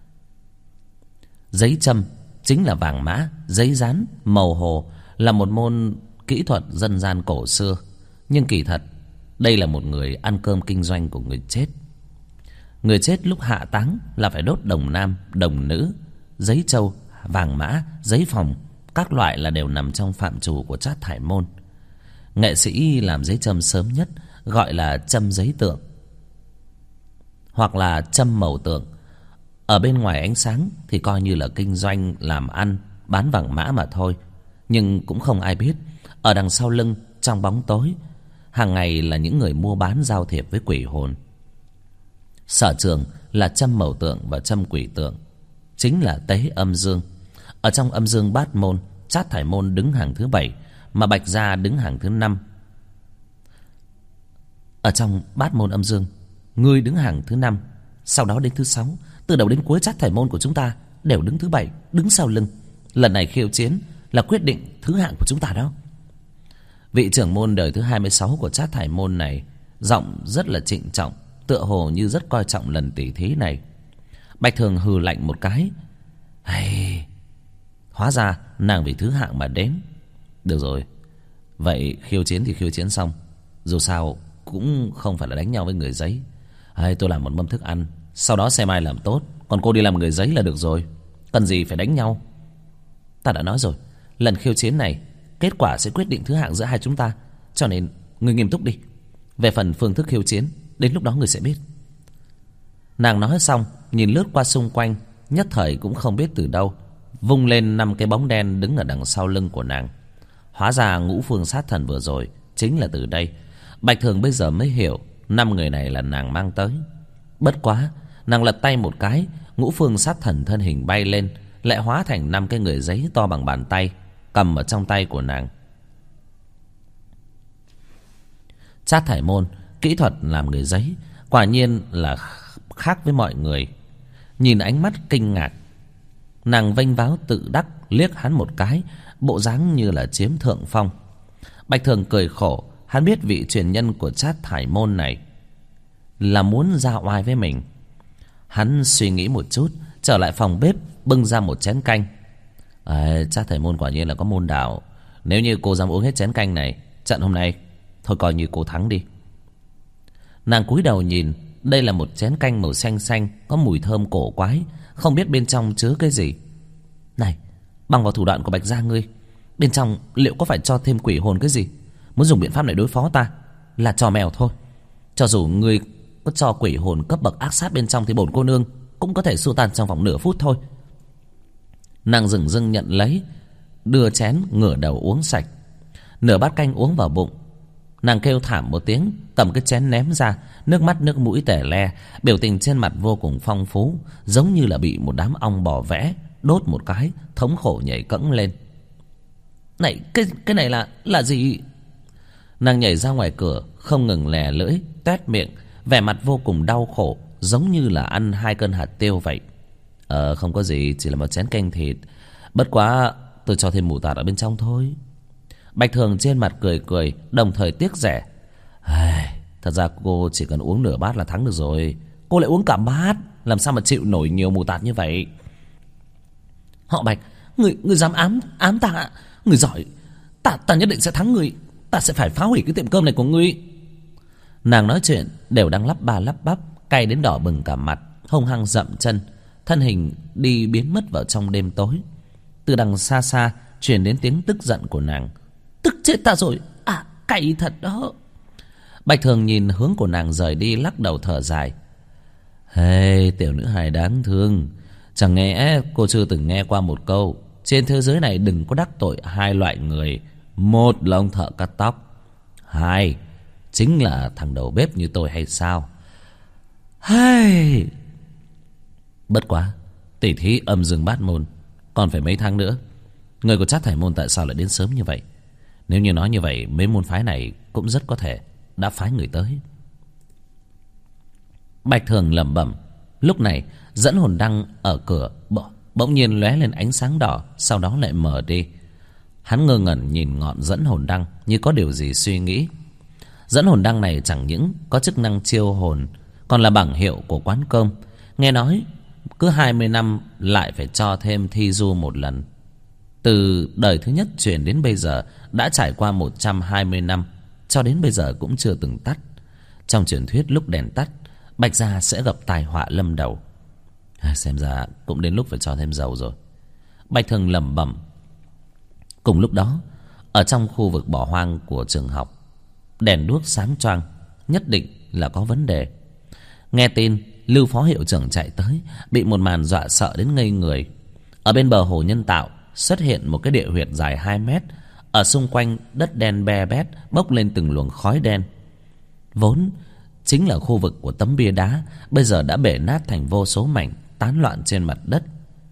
Giấy châm chính là vàng mã. Giấy dán, màu hồ là một môn kỹ thuật dân gian cổ xưa. Nhưng kỳ thật, đây là một người ăn cơm kinh doanh của người chết. Người chết lúc hạ táng là phải đốt đồng nam, đồng nữ, giấy trâu, vàng mã, giấy phòng, các loại là đều nằm trong phạm trù của Trát Thải Môn. Nghệ sĩ làm giấy châm sớm nhất gọi là châm giấy tượng, hoặc là châm màu tượng. Ở bên ngoài ánh sáng thì coi như là kinh doanh làm ăn, bán vàng mã mà thôi. Nhưng cũng không ai biết, ở đằng sau lưng, trong bóng tối, hàng ngày là những người mua bán giao thiệp với quỷ hồn. Sở trường là châm màu tượng và châm quỷ tượng, chính là tế âm dương. Ở trong âm dương bát môn, Trát Thải Môn đứng hàng thứ 7, mà Bạch gia đứng hàng thứ 5. Ở trong bát môn âm dương, ngươi đứng hàng thứ 5, sau đó đến thứ 6. Từ đầu đến cuối Trát Thải Môn của chúng ta đều đứng thứ 7, đứng sau lưng. Lần này khiêu chiến là quyết định thứ hạng của chúng ta đó. Vị trưởng môn đời thứ 26 của Trát Thải Môn này giọng rất là trịnh trọng, tựa hồ như rất coi trọng lần tỷ thí này. Bạch Thường hừ lạnh một cái. Hay, hóa ra nàng vì thứ hạng mà đến. Được rồi, vậy khiêu chiến thì khiêu chiến xong, dù sao cũng không phải là đánh nhau với người giấy. Tôi làm một mâm thức ăn, sau đó xem ai làm tốt, còn cô đi làm người giấy là được rồi. Cần gì phải đánh nhau? Ta đã nói rồi, lần khiêu chiến này kết quả sẽ quyết định thứ hạng giữa hai chúng ta, cho nên ngươi nghiêm túc đi. Về phần phương thức khiêu chiến, đến lúc đó ngươi sẽ biết. Nàng nói xong, nhìn lướt qua xung quanh, nhất thời cũng không biết từ đâu vung lên 5 cái bóng đen đứng ở đằng sau lưng của nàng. Hóa ra Ngũ Phương Sát Thần vừa rồi chính là từ đây. Bạch Thường bây giờ mới hiểu 5 người này là nàng mang tới. Bất quá, nàng lật tay một cái, Ngũ Phương Sát Thần thân hình bay lên, lại hóa thành 5 cái người giấy to bằng bàn tay, cầm ở trong tay của nàng. Trát Thải Môn kỹ thuật làm người giấy quả nhiên là khác với mọi người. Nhìn ánh mắt kinh ngạc, nàng vênh váo tự đắc liếc hắn một cái, bộ dáng như là chiếm thượng phong. Bạch Thường cười khổ, hắn biết vị truyền nhân của Trát Thải Môn này là muốn ra oai với mình. Hắn suy nghĩ một chút, trở lại phòng bếp bưng ra một chén canh. Trát Thải Môn quả nhiên là có môn đạo. Nếu như cô dám uống hết chén canh này, trận hôm nay thôi coi như cô thắng đi. Nàng cúi đầu nhìn, đây là một chén canh màu xanh xanh, có mùi thơm cổ quái, không biết bên trong chứa cái gì. Này, bằng vào thủ đoạn của Bạch gia ngươi, bên trong liệu có phải cho thêm quỷ hồn cái gì? Muốn dùng biện pháp này đối phó ta là trò mèo thôi. Cho dù ngươi có cho quỷ hồn cấp bậc ác sát bên trong thì bổn cô nương cũng có thể xua tan trong vòng nửa phút thôi. Nàng dửng dưng nhận lấy, đưa chén ngửa đầu uống sạch. Nửa bát canh uống vào bụng, nàng kêu thảm một tiếng, cầm cái chén ném ra, nước mắt nước mũi tẻ le, biểu tình trên mặt vô cùng phong phú, giống như là bị một đám ong bò vẽ đốt một cái, thống khổ nhảy cẫng lên. Này, cái này là gì? Nàng nhảy ra ngoài cửa, không ngừng lè lưỡi, toét miệng, vẻ mặt vô cùng đau khổ, giống như là ăn 2 cân hạt tiêu vậy. Không có gì, chỉ là một chén canh thịt. Bất quá tôi cho thêm mù tạt ở bên trong thôi. Bạch Thường trên mặt cười cười, đồng thời tiếc rẻ. Thật ra cô chỉ cần uống nửa bát là thắng được rồi. Cô lại uống cả bát, làm sao mà chịu nổi nhiều mù tạt như vậy? Họ Bạch, người dám ám ta ạ? Người giỏi, ta nhất định sẽ thắng người. Ta sẽ phải phá hủy cái tiệm cơm này của ngươi. Nàng nói chuyện đều đang lắp ba lắp bắp, cay đến đỏ bừng cả mặt, hung hăng dậm chân, thân hình đi biến mất vào trong đêm tối. Từ đằng xa xa truyền đến tiếng tức giận của nàng. Tức chết ta rồi, cay thật đó. Bạch Thường nhìn hướng của nàng rời đi, lắc đầu thở dài. Tiểu nữ hài đáng thương, chẳng nghe cô chưa từng nghe qua một câu: trên thế giới này đừng có đắc tội 2 loại người. 1 là ông thợ cắt tóc, 2 chính là thằng đầu bếp như tôi hay sao? Bất quá tỷ thí âm dương bát môn còn phải mấy tháng nữa. Người của Trát Thải Môn tại sao lại đến sớm như vậy? Nếu như nói như vậy, mấy môn phái này cũng rất có thể đã phái người tới. Bạch Thường lẩm bẩm. Lúc này dẫn hồn đăng ở cửa bỗng nhiên lóe lên ánh sáng đỏ, sau đó lại mở đi. Hắn ngơ ngẩn nhìn ngọn dẫn hồn đăng, như có điều gì suy nghĩ. Dẫn hồn đăng này chẳng những có chức năng chiêu hồn, còn là bảng hiệu của quán cơm. Nghe nói cứ 20 năm lại phải cho thêm thi du một lần. Từ đời thứ nhất truyền đến bây giờ đã trải qua 120 năm, cho đến bây giờ cũng chưa từng tắt. Trong truyền thuyết lúc đèn tắt, Bạch gia sẽ gặp tai họa lâm đầu. Xem ra cũng đến lúc phải cho thêm dầu rồi. Bạch Thường lẩm bẩm. Cùng lúc đó, ở trong khu vực bỏ hoang của trường học, đèn đuốc sáng choang, nhất định là có vấn đề. Nghe tin, Lưu phó hiệu trưởng chạy tới, bị một màn dọa sợ đến ngây người. Ở bên bờ hồ nhân tạo xuất hiện một cái địa huyệt dài 2 mét. Ở xung quanh đất đen be bét, bốc lên từng luồng khói đen. Vốn chính là khu vực của tấm bia đá, bây giờ đã bể nát thành vô số mảnh, tán loạn trên mặt đất.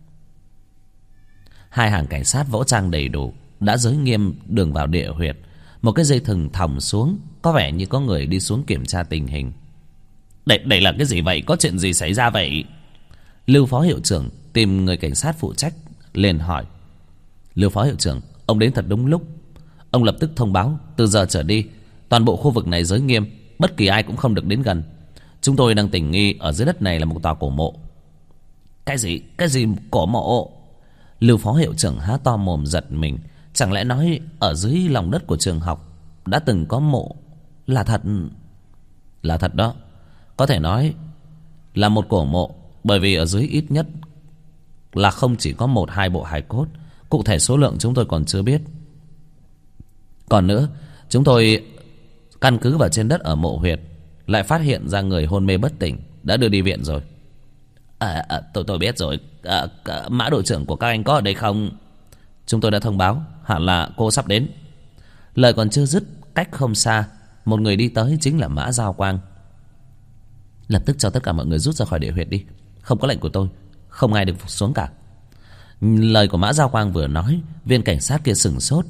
2 hàng cảnh sát võ trang đầy đủ đã giới nghiêm đường vào địa huyệt. Một cái dây thừng thòng xuống, có vẻ như có người đi xuống kiểm tra tình hình. Đây là cái gì vậy? Có chuyện gì xảy ra vậy? Lưu phó hiệu trưởng tìm người cảnh sát phụ trách, liền hỏi. Lưu phó hiệu trưởng, ông đến thật đúng lúc. Ông lập tức thông báo, từ giờ trở đi toàn bộ khu vực này giới nghiêm, bất kỳ ai cũng không được đến gần. Chúng tôi đang tình nghi ở dưới đất này là một tòa cổ mộ. Cái gì cổ mộ? Lưu phó hiệu trưởng há to mồm giật mình. Chẳng lẽ nói ở dưới lòng đất của trường học đã từng có mộ? Là thật? Là thật đó. Có thể nói là một cổ mộ, bởi vì ở dưới ít nhất là không chỉ có 1-2 bộ hài cốt. Cụ thể số lượng chúng tôi còn chưa biết. Còn nữa, chúng tôi căn cứ vào trên đất ở mộ huyệt, lại phát hiện ra người hôn mê bất tỉnh, đã đưa đi viện rồi. Tôi biết rồi. Mã đội trưởng của các anh có ở đây không? Chúng tôi đã thông báo, hẳn là cô sắp đến. Lời còn chưa dứt, cách không xa, một người đi tới chính là Mã Giao Quang. Lập tức cho tất cả mọi người rút ra khỏi địa huyệt đi. Không có lệnh của tôi, không ai được xuống cả. Lời của Mã Giao Quang vừa nói, viên cảnh sát kia sửng sốt.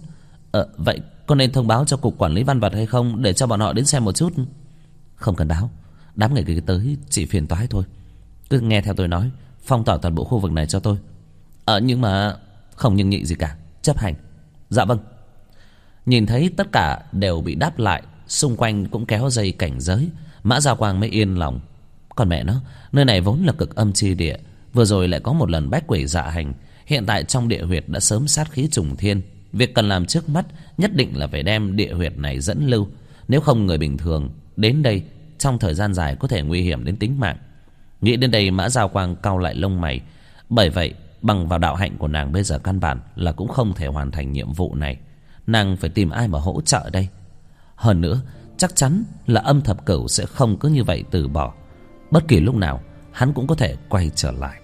Vậy có nên thông báo cho cục quản lý văn vật hay không, để cho bọn họ đến xem một chút? Không cần báo, Đám người kia tới chỉ phiền toái thôi. Cứ nghe theo tôi nói, phong tỏa toàn bộ khu vực này cho tôi. Nhưng mà không nhưng nhị gì cả. Chấp hành. Dạ vâng. Nhìn thấy tất cả đều bị đáp lại, xung quanh cũng kéo dây cảnh giới, Mã Giao Quang mới yên lòng. Còn mẹ nó, nơi này vốn là cực âm chi địa, vừa rồi lại có một lần bách quỷ dạ hành, hiện tại trong địa huyệt đã sớm sát khí trùng thiên. Việc cần làm trước mắt nhất định là phải đem địa huyệt này dẫn lưu, nếu không người bình thường đến đây trong thời gian dài có thể nguy hiểm đến tính mạng. Nghĩ đến đây, Mã Giao Quang cau lại lông mày. Bởi vậy bằng vào đạo hạnh của nàng bây giờ căn bản là cũng không thể hoàn thành nhiệm vụ này. Nàng phải tìm ai mà hỗ trợ đây? Hơn nữa chắc chắn là Âm Thập Cửu sẽ không cứ như vậy từ bỏ. Bất kỳ lúc nào hắn cũng có thể quay trở lại.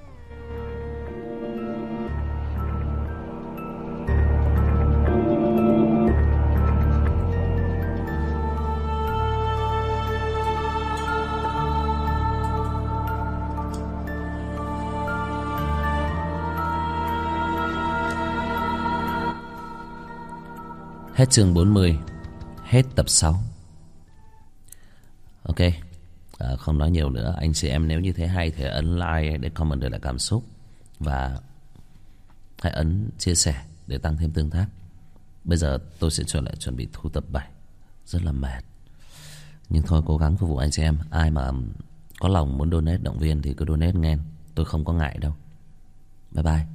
Hết chương 40. Hết tập 6. Ok, không nói nhiều nữa. Anh chị em nếu như thấy hay thì ấn like để comment để lại cảm xúc, và hãy ấn chia sẻ để tăng thêm tương tác. Bây giờ tôi sẽ chuẩn bị thu tập 7. Rất là mệt, nhưng thôi cố gắng phục vụ anh chị em. Ai mà có lòng muốn donate động viên thì cứ donate nghe. Tôi không có ngại đâu. Bye bye.